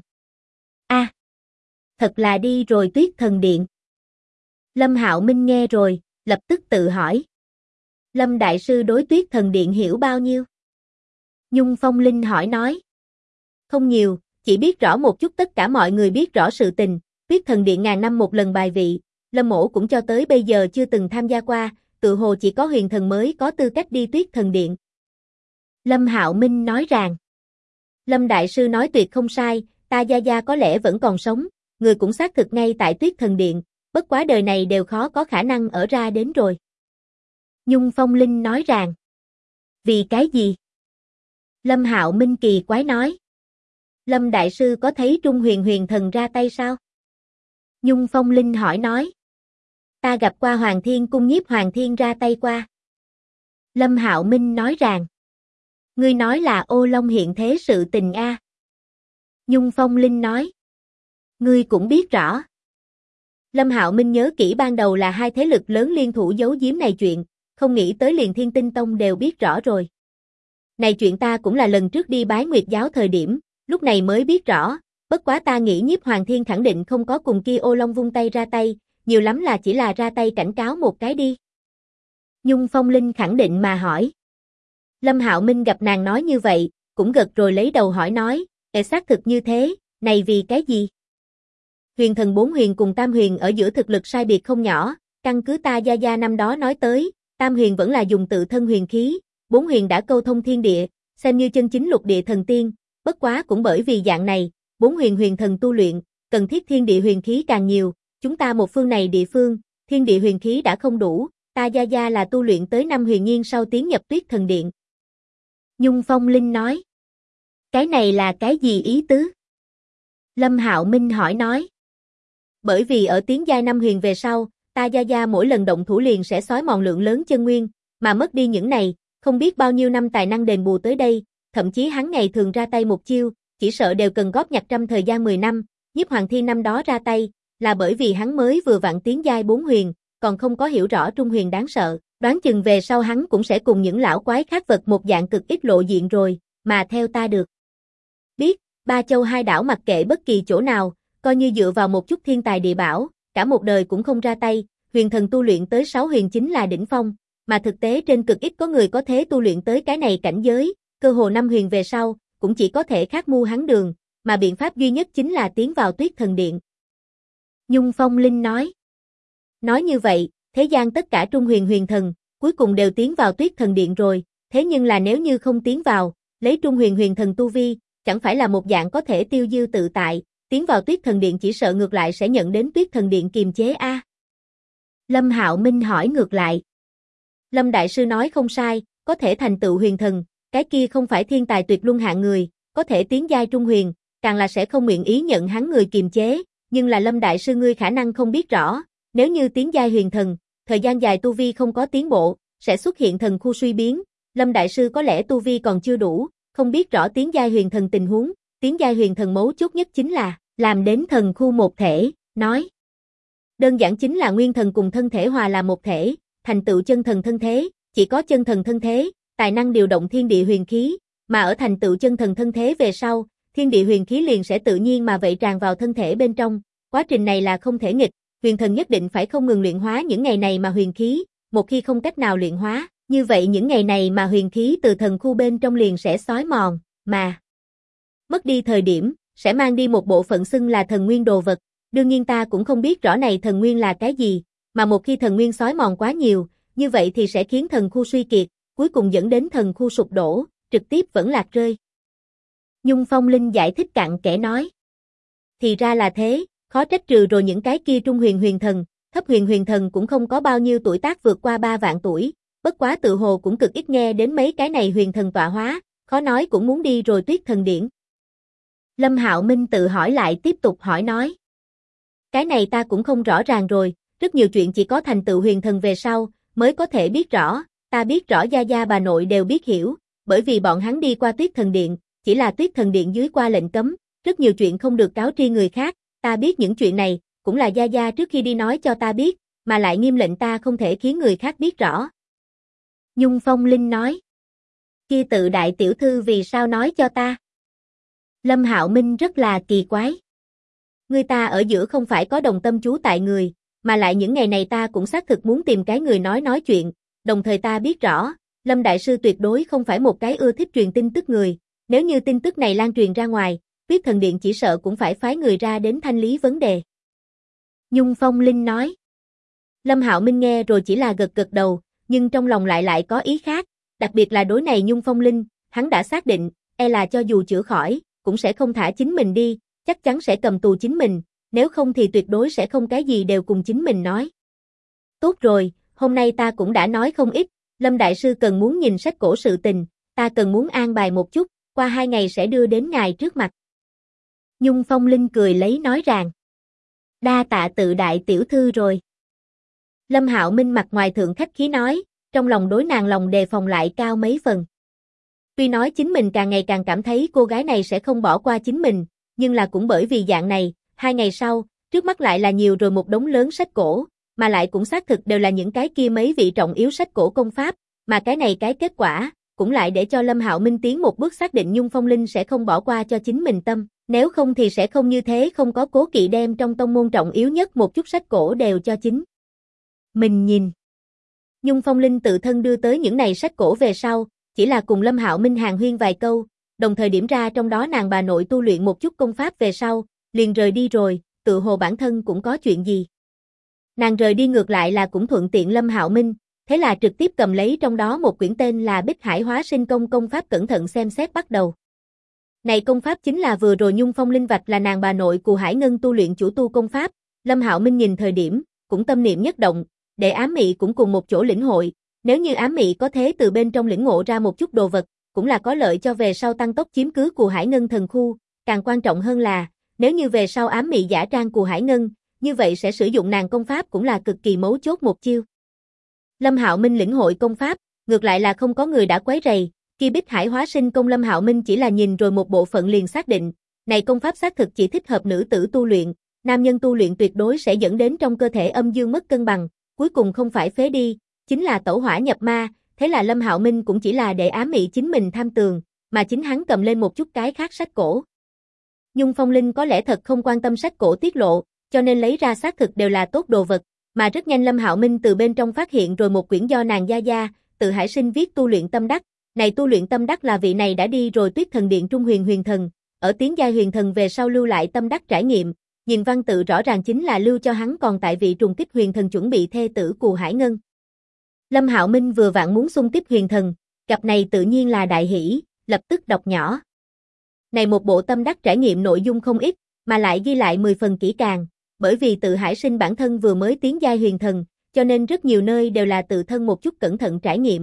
thật là đi rồi Tuyết Thần Điện. Lâm Hạo Minh nghe rồi, lập tức tự hỏi. Lâm Đại Sư đối Tuyết Thần Điện hiểu bao nhiêu? Nhung Phong Linh hỏi nói. Không nhiều, chỉ biết rõ một chút tất cả mọi người biết rõ sự tình, Tuyết Thần Điện ngàn năm một lần bài vị, Lâm mỗ cũng cho tới bây giờ chưa từng tham gia qua, tự hồ chỉ có huyền thần mới có tư cách đi Tuyết Thần Điện. Lâm Hạo Minh nói rằng. Lâm Đại Sư nói tuyệt không sai, ta gia gia có lẽ vẫn còn sống, người cũng xác thực ngay tại Tuyết Thần Điện, bất quá đời này đều khó có khả năng ở ra đến rồi. Nhung Phong Linh nói rằng. Vì cái gì? Lâm Hạo Minh kỳ quái nói. Lâm Đại Sư có thấy Trung Huyền huyền thần ra tay sao? Nhung Phong Linh hỏi nói. Ta gặp qua Hoàng Thiên Cung Nhiếp Hoàng Thiên ra tay qua. Lâm Hạo Minh nói rằng. Ngươi nói là Ô Long hiện thế sự tình a. Nhung Phong Linh nói. Ngươi cũng biết rõ. Lâm Hạo Minh nhớ kỹ ban đầu là hai thế lực lớn liên thủ giấu giếm này chuyện, không nghĩ tới liền Thiên Tinh Tông đều biết rõ rồi. Này chuyện ta cũng là lần trước đi bái Nguyệt giáo thời điểm, lúc này mới biết rõ, Bất quá ta nghĩ Nhiếp Hoàng Thiên khẳng định không có cùng kia ô long vung tay ra tay, nhiều lắm là chỉ là ra tay cảnh cáo một cái đi. Nhung Phong Linh khẳng định mà hỏi. Lâm Hạo Minh gặp nàng nói như vậy, cũng gật rồi lấy đầu hỏi nói, xác thực như thế, này vì cái gì? Huyền thần 4 huyền cùng Tam huyền ở giữa thực lực sai biệt không nhỏ, căn cứ ta gia gia năm đó nói tới, Tam huyền vẫn là dùng tự thân huyền khí, 4 huyền đã câu thông thiên địa, xem như chân chính lục địa thần tiên, bất quá cũng bởi vì dạng này, 4 huyền huyền thần tu luyện, cần thiết thiên địa huyền khí càng nhiều, chúng ta một phương này địa phương, thiên địa huyền khí đã không đủ, ta gia gia là tu luyện tới 5 huyền nhiên sau tiến nhập Tuyết Thần Điện. Nhung Phong Linh nói. Cái này là cái gì ý tứ? Lâm Hạo Minh hỏi nói. Bởi vì ở tiến giai 5 huyền về sau, ta gia gia mỗi lần động thủ liền sẽ xói mòn lượng lớn chân nguyên, mà mất đi những này, không biết bao nhiêu năm tài năng đền bù tới đây, thậm chí hắn ngày thường ra tay một chiêu, chỉ sợ đều cần góp nhặt trăm thời gian 10 năm, Nhiếp Hoàng Thiên năm đó ra tay, là bởi vì hắn mới vừa vặn tiến giai 4 huyền, còn không có hiểu rõ trung huyền đáng sợ, đoán chừng về sau hắn cũng sẽ cùng những lão quái khác vật một dạng cực ít lộ diện rồi, mà theo ta được biết, Ba Châu hai đảo mặc kệ bất kỳ chỗ nào, coi như dựa vào một chút thiên tài địa bảo, cả một đời cũng không ra tay, huyền thần tu luyện tới 6 huyền chính là đỉnh phong, mà thực tế trên cực ít có người có thế tu luyện tới cái này cảnh giới, cơ hồ 5 huyền về sau, cũng chỉ có thể khác mu hắn đường, mà biện pháp duy nhất chính là tiến vào Tuyết Thần Điện. Nhung Phong Linh nói. Nói như vậy, thế gian tất cả trung huyền huyền thần, cuối cùng đều tiến vào Tuyết Thần Điện rồi, thế nhưng là nếu như không tiến vào, lấy trung huyền huyền thần tu vi, chẳng phải là một dạng có thể tiêu diêu tự tại, tiến vào Tuyết Thần Điện chỉ sợ ngược lại sẽ nhận đến Tuyết Thần Điện kiềm chế a. Lâm Hạo Minh hỏi ngược lại. Lâm Đại Sư nói không sai, có thể thành tựu huyền thần, cái kia không phải thiên tài tuyệt luân hạng người, có thể tiến giai trung huyền, càng là sẽ không nguyện ý nhận hắn người kiềm chế, nhưng là Lâm Đại Sư ngươi khả năng không biết rõ, nếu như tiến giai huyền thần, thời gian dài tu vi không có tiến bộ, sẽ xuất hiện thần khu suy biến, Lâm Đại Sư có lẽ tu vi còn chưa đủ, không biết rõ tiến giai huyền thần tình huống, tiến giai huyền thần mấu chốt nhất chính là, làm đến thần khu một thể, nói. Đơn giản chính là nguyên thần cùng thân thể hòa là một thể, thành tựu chân thần thân thế, chỉ có chân thần thân thế, tài năng điều động thiên địa huyền khí, mà ở thành tựu chân thần thân thế về sau, thiên địa huyền khí liền sẽ tự nhiên mà vậy tràn vào thân thể bên trong, quá trình này là không thể nghịch, huyền thần nhất định phải không ngừng luyện hóa những ngày này mà huyền khí, một khi không cách nào luyện hóa, như vậy những ngày này mà huyền khí từ thần khu bên trong liền sẽ xói mòn, mà mất đi thời điểm, sẽ mang đi một bộ phận xưng là thần nguyên đồ vật, đương nhiên ta cũng không biết rõ này thần nguyên là cái gì, mà một khi thần nguyên xói mòn quá nhiều, như vậy thì sẽ khiến thần khu suy kiệt, cuối cùng dẫn đến thần khu sụp đổ, trực tiếp vẫn lạc rơi. Nhung Phong Linh giải thích cặn kẽ nói. Thì ra là thế, khó trách trừ rồi những cái kia trung huyền huyền thần, thấp huyền huyền thần cũng không có bao nhiêu tuổi tác vượt qua 3 vạn tuổi, bất quá tự hồ cũng cực ít nghe đến mấy cái này huyền thần tọa hóa, khó nói cũng muốn đi rồi Tuyết Thần Điện. Lâm Hạo Minh tự hỏi lại tiếp tục hỏi nói. Cái này ta cũng không rõ ràng rồi, rất nhiều chuyện chỉ có thành tựu huyền thần về sau, mới có thể biết rõ, ta biết rõ gia gia bà nội đều biết hiểu, bởi vì bọn hắn đi qua Tuyết Thần Điện, chỉ là Tuyết Thần Điện dưới qua lệnh cấm, rất nhiều chuyện không được cáo tri người khác, ta biết những chuyện này, cũng là gia gia trước khi đi nói cho ta biết, mà lại nghiêm lệnh ta không thể khiến người khác biết rõ. Nhung Phong Linh nói. Kia tự đại tiểu thư vì sao nói cho ta? Lâm Hạo Minh rất là kỳ quái. Người ta ở giữa không phải có đồng tâm chú tại người, mà lại những ngày này ta cũng xác thực muốn tìm cái người nói chuyện, đồng thời ta biết rõ, Lâm Đại Sư tuyệt đối không phải một cái ưa thích truyền tin tức người, nếu như tin tức này lan truyền ra ngoài, Tuyết Thần Điện chỉ sợ cũng phải phái người ra đến thanh lý vấn đề. Nhung Phong Linh nói. Lâm Hạo Minh nghe rồi chỉ là gật gật đầu, nhưng trong lòng lại có ý khác, đặc biệt là đối này Nhung Phong Linh, hắn đã xác định, là cho dù chữa khỏi, cũng sẽ không thả chính mình đi, chắc chắn sẽ cầm tù chính mình, nếu không thì tuyệt đối sẽ không cái gì đều cùng chính mình nói. Tốt rồi, hôm nay ta cũng đã nói không ít, Lâm Đại Sư cần muốn nhìn sách cổ sự tình, ta cần muốn an bài một chút, qua 2 ngày sẽ đưa đến ngài trước mặt. Nhung Phong Linh cười lấy nói rằng, đa tạ tự đại tiểu thư rồi. Lâm Hạo Minh mặt ngoài thượng khách khí nói, trong lòng đối nàng lòng đề phòng lại cao mấy phần. Tuy nói chính mình càng ngày càng cảm thấy cô gái này sẽ không bỏ qua chính mình, nhưng là cũng bởi vì dạng này, 2 ngày sau, trước mắt lại là nhiều rồi một đống lớn sách cổ, mà lại cũng xác thực đều là những cái kia mấy vị trọng yếu sách cổ công pháp, mà cái này cái kết quả, cũng lại để cho Lâm Hạo Minh tiến một bước xác định Nhung Phong Linh sẽ không bỏ qua cho chính mình tâm. Nếu không thì sẽ không như thế, không có cố kỵ đem trong tông môn trọng yếu nhất một chút sách cổ đều cho chính mình nhìn. Nhung Phong Linh tự thân đưa tới những này sách cổ về sau, chỉ là cùng Lâm Hạo Minh hàn huyên vài câu, đồng thời điểm ra trong đó nàng bà nội tu luyện một chút công pháp về sau, liền rời đi rồi, tự hồ bản thân cũng có chuyện gì. Nàng rời đi ngược lại là cũng thuận tiện Lâm Hạo Minh, thế là trực tiếp cầm lấy trong đó một quyển tên là Bích Hải Hóa Sinh Công công pháp cẩn thận xem xét bắt đầu. Này công pháp chính là vừa rồi Nhung Phong Linh vạch là nàng bà nội Cù Hải Ngân tu luyện chủ tu công pháp, Lâm Hạo Minh nhìn thời điểm, cũng tâm niệm nhất động, để ám mị cũng cùng một chỗ lĩnh hội, nếu như ám mị có thế từ bên trong lĩnh ngộ ra một chút đồ vật, cũng là có lợi cho về sau tăng tốc chiếm cứ Cù Hải Ngân thần khu, càng quan trọng hơn là, nếu như về sau ám mị giả trang Cù Hải Ngân, như vậy sẽ sử dụng nàng công pháp cũng là cực kỳ mấu chốt một chiêu. Lâm Hạo Minh lĩnh hội công pháp, ngược lại là không có người đã quấy rầy, khi Bích Hải Hóa Sinh Công Lâm Hạo Minh chỉ là nhìn rồi một bộ phận liền xác định, này công pháp xác thực chỉ thích hợp nữ tử tu luyện, nam nhân tu luyện tuyệt đối sẽ dẫn đến trong cơ thể âm dương mất cân bằng, cuối cùng không phải phế đi, chính là tẩu hỏa nhập ma, thế là Lâm Hạo Minh cũng chỉ là để ám mị chính mình tham tường, mà chính hắn cầm lên một chút cái khác sách cổ. Nhung Phong Linh có lẽ thật không quan tâm sách cổ tiết lộ, cho nên lấy ra xác thực đều là tốt đồ vật, mà rất nhanh Lâm Hạo Minh từ bên trong phát hiện rồi một quyển do nàng gia gia, Tự Hải Sinh viết tu luyện tâm đắc. Này tu luyện tâm đắc là vị này đã đi rồi Tuyết Thần Điện Trung Huyền Huyền Thần, ở tiến giai huyền thần về sau lưu lại tâm đắc trải nghiệm, nhìn văn tự rõ ràng chính là lưu cho hắn còn tại vị trùng kích huyền thần chuẩn bị thê tử Cù Hải Ngân. Lâm Hạo Minh vừa vặn muốn xung kích huyền thần, cặp này tự nhiên là đại hỷ, lập tức đọc nhỏ. Này một bộ tâm đắc trải nghiệm nội dung không ít, mà lại ghi lại 10 phần kỹ càng, bởi vì Tự Hải Sinh bản thân vừa mới tiến giai huyền thần, cho nên rất nhiều nơi đều là tự thân một chút cẩn thận trải nghiệm.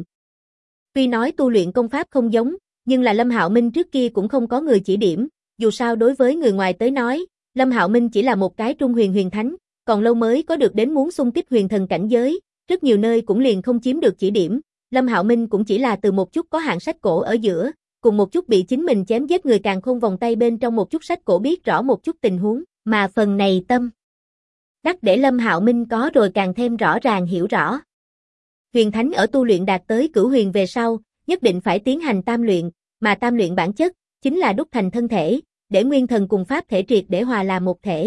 Tuy nói tu luyện công pháp không giống, nhưng là Lâm Hạo Minh trước kia cũng không có người chỉ điểm, dù sao đối với người ngoài tới nói, Lâm Hạo Minh chỉ là một cái trung huyền huyền thánh, còn lâu mới có được đến muốn xung kích huyền thần cảnh giới, rất nhiều nơi cũng liền không chiếm được chỉ điểm, Lâm Hạo Minh cũng chỉ là từ một chút có hạn sách cổ ở giữa, cùng một chút bị chính mình chém giết người càng không vòng tay bên trong một chút sách cổ biết rõ một chút tình huống, mà phần này tâm đắc để Lâm Hạo Minh có rồi càng thêm rõ ràng hiểu rõ. Huyền thánh ở tu luyện đạt tới cửu huyền về sau, nhất định phải tiến hành tam luyện, mà tam luyện bản chất chính là đúc thành thân thể, để nguyên thần cùng pháp thể triệt để hòa làm một thể.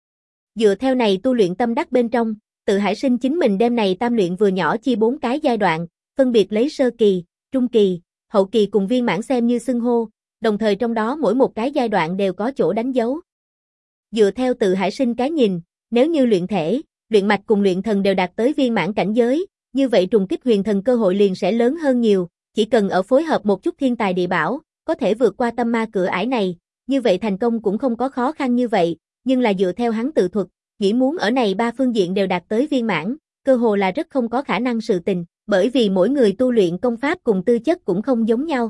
Dựa theo này tu luyện tâm đắc bên trong, Tự Hải Sinh chính mình đem này tam luyện vừa nhỏ chia 4 cái giai đoạn, phân biệt lấy sơ kỳ, trung kỳ, hậu kỳ cùng viên mãn xem như xưng hô, đồng thời trong đó mỗi một cái giai đoạn đều có chỗ đánh dấu. Dựa theo Tự Hải Sinh cái nhìn, nếu như luyện thể, luyện mạch cùng luyện thần đều đạt tới viên mãn cảnh giới, như vậy trùng kích huyền thần cơ hội liền sẽ lớn hơn nhiều, chỉ cần ở phối hợp một chút thiên tài địa bảo, có thể vượt qua tâm ma cửa ải này, như vậy thành công cũng không có khó khăn như vậy, nhưng là dựa theo hắn tự thuật, nghĩ muốn ở này ba phương diện đều đạt tới viên mãn, cơ hồ là rất không có khả năng sự tình, bởi vì mỗi người tu luyện công pháp cùng tư chất cũng không giống nhau.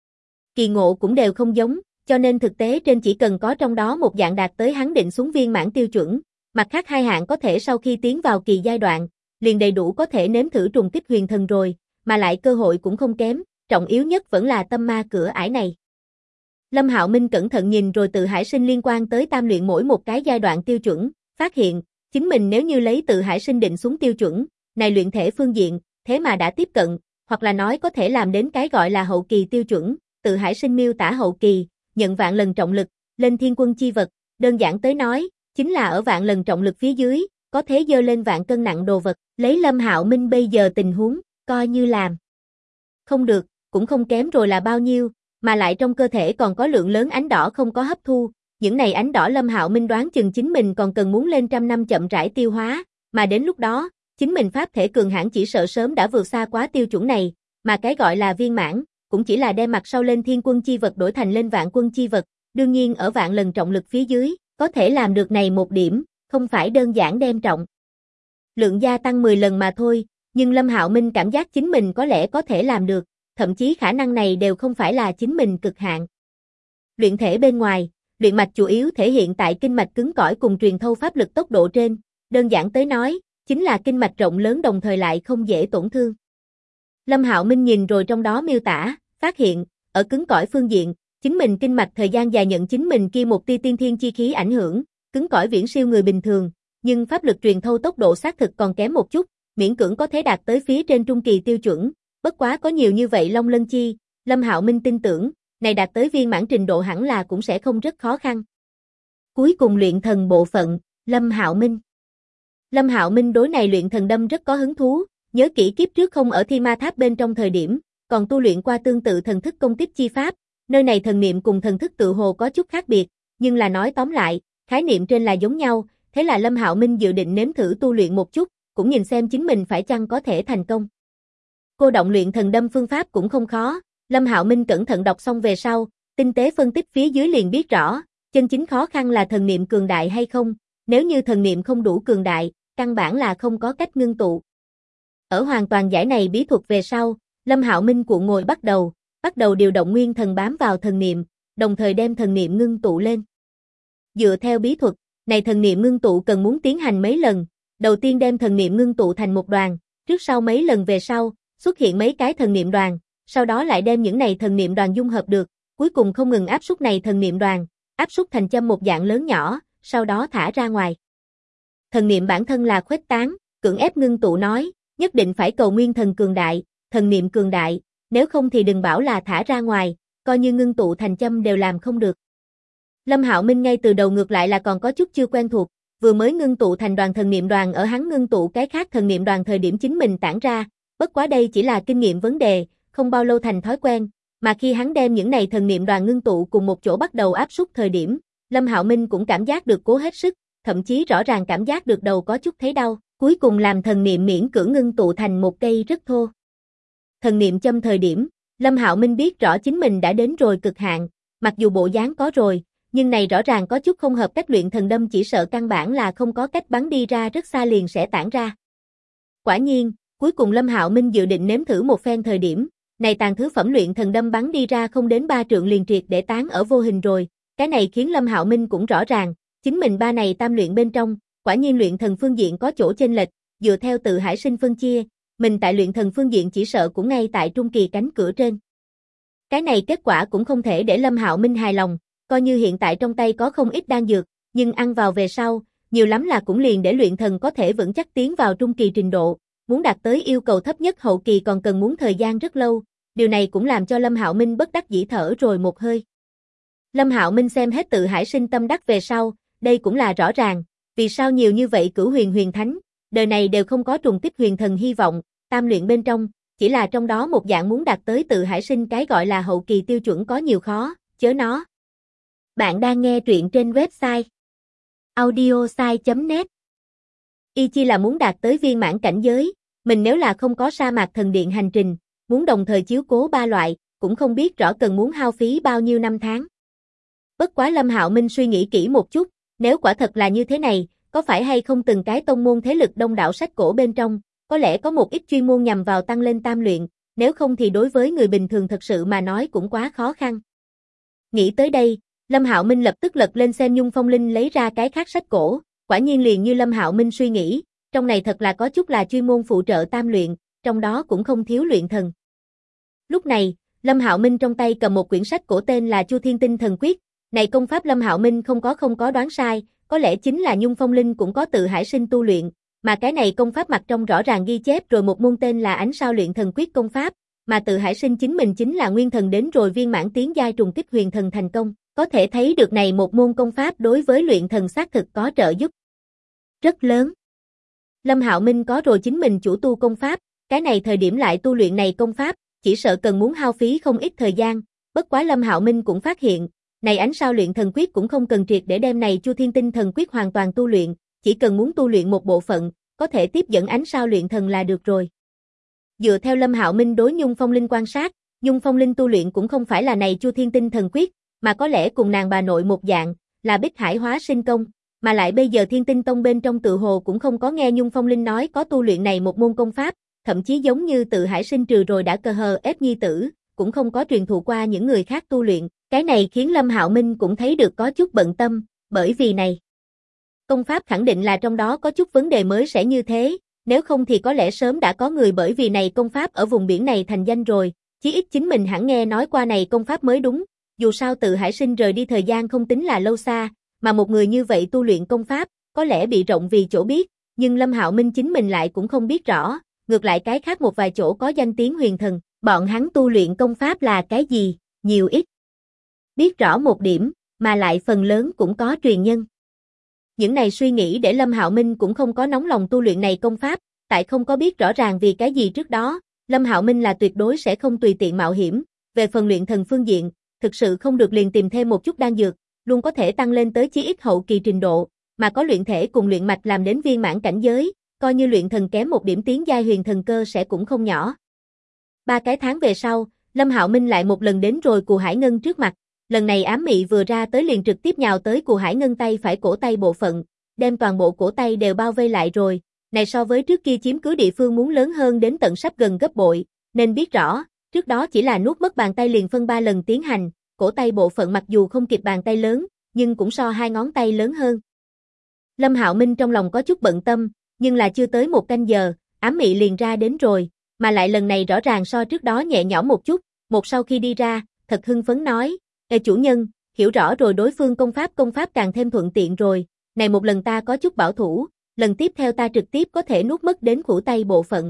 Kỳ ngộ cũng đều không giống, cho nên thực tế trên chỉ cần có trong đó một dạng đạt tới hắn định xuống viên mãn tiêu chuẩn, mặt khác hai hạng có thể sau khi tiến vào kỳ giai đoạn, liền đầy đủ có thể nếm thử trùng kích huyền thần rồi, mà lại cơ hội cũng không kém, trọng yếu nhất vẫn là tâm ma cửa ải này. Lâm Hạo Minh cẩn thận nhìn rồi Tự Hải Sinh liên quan tới tam luyện mỗi một cái giai đoạn tiêu chuẩn, phát hiện, chính mình nếu như lấy Tự Hải Sinh định xuống tiêu chuẩn, này luyện thể phương diện, thế mà đã tiếp cận, hoặc là nói có thể làm đến cái gọi là hậu kỳ tiêu chuẩn, Tự Hải Sinh miêu tả hậu kỳ, nhận vạn lần trọng lực, lên thiên quân chi vật, đơn giản tới nói, chính là ở vạn lần trọng lực phía dưới, có thế dơ lên vạn cân nặng đồ vật, lấy Lâm Hạo Minh bây giờ tình huống, coi như làm không được, cũng không kém rồi là bao nhiêu, mà lại trong cơ thể còn có lượng lớn ánh đỏ không có hấp thu, những này ánh đỏ Lâm Hạo Minh đoán chừng chính mình còn cần muốn lên trăm năm chậm rãi tiêu hóa, mà đến lúc đó, chính mình pháp thể cường hãn chỉ sợ sớm đã vượt xa quá tiêu chuẩn này, mà cái gọi là viên mãn, cũng chỉ là đem mặt sau lên thiên quân chi vật đổi thành lên vạn quân chi vật, đương nhiên ở vạn lần trọng lực phía dưới, có thể làm được này một điểm, không phải đơn giản đem trọng lượng gia tăng 10 lần mà thôi, nhưng Lâm Hạo Minh cảm giác chính mình có lẽ có thể làm được, thậm chí khả năng này đều không phải là chính mình cực hạn. Luyện thể bên ngoài, luyện mạch chủ yếu thể hiện tại kinh mạch cứng cỏi cùng truyền thâu pháp lực tốc độ trên, đơn giản tới nói, chính là kinh mạch rộng lớn đồng thời lại không dễ tổn thương. Lâm Hạo Minh nhìn rồi trong đó miêu tả, phát hiện, ở cứng cỏi phương diện, chính mình kinh mạch thời gian dài nhận chính mình kia một tia tiên thiên chi khí ảnh hưởng, cứng cỏi viễn siêu người bình thường, nhưng pháp lực truyền thâu tốc độ xác thực còn kém một chút, miễn cưỡng có thể đạt tới phía trên trung kỳ tiêu chuẩn, bất quá có nhiều như vậy long lân chi, Lâm Hạo Minh tin tưởng, này đạt tới viên mãn trình độ hẳn là cũng sẽ không rất khó khăn. Cuối cùng luyện thần bộ phận, Lâm Hạo Minh. Lâm Hạo Minh đối này luyện thần đâm rất có hứng thú, nhớ kỹ kiếp trước không ở Thi Ma Tháp bên trong thời điểm, còn tu luyện qua tương tự thần thức công kích chi pháp, nơi này thần niệm cùng thần thức tự hồ có chút khác biệt, nhưng là nói tóm lại, khái niệm trên là giống nhau, thế là Lâm Hạo Minh dự định nếm thử tu luyện một chút, cũng nhìn xem chính mình phải chăng có thể thành công. Cô động luyện thần đâm phương pháp cũng không khó, Lâm Hạo Minh cẩn thận đọc xong về sau, tinh tế phân tích phía dưới liền biết rõ, chân chính khó khăn là thần niệm cường đại hay không, nếu như thần niệm không đủ cường đại, căn bản là không có cách ngưng tụ. Ở hoàn toàn giải này bí thuật về sau, Lâm Hạo Minh cuộn ngồi bắt đầu điều động nguyên thần bám vào thần niệm, đồng thời đem thần niệm ngưng tụ lên. Dựa theo bí thuật, này thần niệm ngưng tụ cần muốn tiến hành mấy lần, đầu tiên đem thần niệm ngưng tụ thành một đoàn, trước sau mấy lần về sau, xuất hiện mấy cái thần niệm đoàn, sau đó lại đem những này thần niệm đoàn dung hợp được, cuối cùng không ngừng áp xúc này thần niệm đoàn, áp xúc thành châm một dạng lớn nhỏ, sau đó thả ra ngoài. Thần niệm bản thân là khuếch tán, cưỡng ép ngưng tụ nói, nhất định phải cầu nguyên thần cường đại, thần niệm cường đại, nếu không thì đừng bảo là thả ra ngoài, coi như ngưng tụ thành châm đều làm không được. Lâm Hạo Minh ngay từ đầu ngược lại là còn có chút chưa quen thuộc, vừa mới ngưng tụ thành đoàn thần niệm đoàn ở hắn ngưng tụ cái khác thần niệm đoàn thời điểm chính mình tản ra, bất quá đây chỉ là kinh nghiệm vấn đề, không bao lâu thành thói quen, mà khi hắn đem những này thần niệm đoàn ngưng tụ cùng một chỗ bắt đầu áp xúc thời điểm, Lâm Hạo Minh cũng cảm giác được cố hết sức, thậm chí rõ ràng cảm giác được đầu có chút thấy đau, cuối cùng làm thần niệm miễn cưỡng ngưng tụ thành một cây rất thô. Thần niệm châm thời điểm, Lâm Hạo Minh biết rõ chính mình đã đến rồi cực hạn, mặc dù bộ dáng có rồi, nhưng này rõ ràng có chút không hợp cách luyện thần đâm chỉ sợ căn bản là không có cách bắn đi ra rất xa liền sẽ tản ra. Quả nhiên, cuối cùng Lâm Hạo Minh dự định nếm thử một phen thời điểm, này tàn thứ phẩm luyện thần đâm bắn đi ra không đến 3 trượng liền triệt để tán ở vô hình rồi, cái này khiến Lâm Hạo Minh cũng rõ ràng, chính mình ba này tam luyện bên trong, quả nhiên luyện thần phương diện có chỗ chênh lệch, dựa theo Tự Hải Sinh phân chia, mình tại luyện thần phương diện chỉ sợ cũng ngay tại trung kỳ cánh cửa trên. Cái này kết quả cũng không thể để Lâm Hạo Minh hài lòng, coi như hiện tại trong tay có không ít đan dược, nhưng ăn vào về sau, nhiều lắm là cũng liền để luyện thần có thể vững chắc tiến vào trung kỳ trình độ, muốn đạt tới yêu cầu thấp nhất hậu kỳ còn cần muốn thời gian rất lâu, điều này cũng làm cho Lâm Hạo Minh bất đắc dĩ thở rồi một hơi. Lâm Hạo Minh xem hết Tự Hải Sinh tâm đắc về sau, đây cũng là rõ ràng, vì sao nhiều như vậy cửu huyền huyền thánh, đời này đều không có trùng kích huyền thần hy vọng, tam luyện bên trong, chỉ là trong đó một dạng muốn đạt tới Tự Hải Sinh cái gọi là hậu kỳ tiêu chuẩn có nhiều khó, chớ nó. Bạn đang nghe truyện trên website audiosai.net. Y chi là muốn đạt tới viên mãn cảnh giới, mình nếu là không có sa mạc thần điện hành trình, muốn đồng thời chiếu cố ba loại, cũng không biết rõ cần muốn hao phí bao nhiêu năm tháng. Bất quá Lâm Hạo Minh suy nghĩ kỹ một chút, nếu quả thật là như thế này, có phải hay không từng cái tông môn thế lực đông đảo sách cổ bên trong, có lẽ có một ít chuyên môn nhằm vào tăng lên tam luyện, nếu không thì đối với người bình thường thật sự mà nói cũng quá khó khăn. Nghĩ tới đây, Lâm Hạo Minh lập tức lật lên xem Nhung Phong Linh lấy ra cái khác sách cổ, quả nhiên liền như Lâm Hạo Minh suy nghĩ, trong này thật là có chút là chuyên môn phụ trợ tam luyện, trong đó cũng không thiếu luyện thần. Lúc này, Lâm Hạo Minh trong tay cầm một quyển sách cổ tên là Chu Thiên Tinh Thần Quyết, này công pháp Lâm Hạo Minh không có đoán sai, có lẽ chính là Nhung Phong Linh cũng có Tự Hải Sinh tu luyện, mà cái này công pháp mặt trong rõ ràng ghi chép rồi một môn tên là Ánh Sao Luyện Thần Quyết công pháp, mà Tự Hải Sinh chính mình chính là nguyên thần đến rồi viên mãn tiến giai trùng kích huyền thần thành công, có thể thấy được này một môn công pháp đối với luyện thần xác thực có trợ giúp rất lớn. Lâm Hạo Minh có rồi chính mình chủ tu công pháp, cái này thời điểm lại tu luyện này công pháp, chỉ sợ cần muốn hao phí không ít thời gian, bất quá Lâm Hạo Minh cũng phát hiện, này Ánh Sao Luyện Thần Quyết cũng không cần triệt để đem này Chu Thiên Tinh Thần Quyết hoàn toàn tu luyện, chỉ cần muốn tu luyện một bộ phận, có thể tiếp dẫn ánh sao luyện thần là được rồi. Dựa theo Lâm Hạo Minh đối Nhung Phong Linh quan sát, Nhung Phong Linh tu luyện cũng không phải là này Chu Thiên Tinh Thần Quyết, mà có lẽ cùng nàng bà nội một dạng, là Bích Hải Hóa Sinh Công, mà lại bây giờ Thiên Tinh Tông bên trong tự hồ cũng không có nghe Nhung Phong Linh nói có tu luyện này một môn công pháp, thậm chí giống như Tự Hải Sinh trừ rồi đã cơ hờ ép nhi tử, cũng không có truyền thụ qua những người khác tu luyện, cái này khiến Lâm Hạo Minh cũng thấy được có chút bận tâm, bởi vì này công pháp khẳng định là trong đó có chút vấn đề mới sẽ như thế, nếu không thì có lẽ sớm đã có người bởi vì này công pháp ở vùng biển này thành danh rồi, chí ít chính mình hẳn nghe nói qua này công pháp mới đúng, dù sao Tự Hải Sinh rời đi thời gian không tính là lâu xa, mà một người như vậy tu luyện công pháp, có lẽ bị rộng vì chỗ biết, nhưng Lâm Hạo Minh chính mình lại cũng không biết rõ, ngược lại cái khác một vài chỗ có danh tiếng huyền thần, bọn hắn tu luyện công pháp là cái gì, nhiều ít. Biết rõ một điểm, mà lại phần lớn cũng có truyền nhân. Những này suy nghĩ để Lâm Hạo Minh cũng không có nóng lòng tu luyện này công pháp, tại không có biết rõ ràng vì cái gì trước đó, Lâm Hạo Minh là tuyệt đối sẽ không tùy tiện mạo hiểm, về phần luyện thần phương diện, thực sự không được liền tìm thêm một chút đan dược, luôn có thể tăng lên tới chí ít hậu kỳ trình độ, mà có luyện thể cùng luyện mạch làm đến viên mãn cảnh giới, coi như luyện thần kém một điểm tiến giai huyền thần cơ sẽ cũng không nhỏ. 3 cái tháng về sau, Lâm Hạo Minh lại một lần đến rồi Cù Hải Ngân trước mặt, lần này ám mị vừa ra tới liền trực tiếp nhào tới Cù Hải Ngân tay phải cổ tay bộ phận, đem toàn bộ cổ tay đều bao vây lại rồi, này so với trước kia chiếm cứ địa phương muốn lớn hơn đến tận sắp gần gấp bội, nên biết rõ, trước đó chỉ là nuốt mất bàn tay liền phân 3 lần tiến hành, cổ tay bộ phận mặc dù không kịp bàn tay lớn, nhưng cũng so 2 ngón tay lớn hơn. Lâm Hạo Minh trong lòng có chút bận tâm, nhưng là chưa tới 1 canh giờ, ám mị liền ra đến rồi, mà lại lần này rõ ràng so trước đó nhẹ nhõm một chút, một sau khi đi ra, thật hưng phấn nói, Ê chủ nhân, hiểu rõ rồi đối phương công pháp càng thêm thuận tiện rồi, này một lần ta có chút bảo thủ, lần tiếp theo ta trực tiếp có thể nuốt mất đến khuỷu tay bộ phận.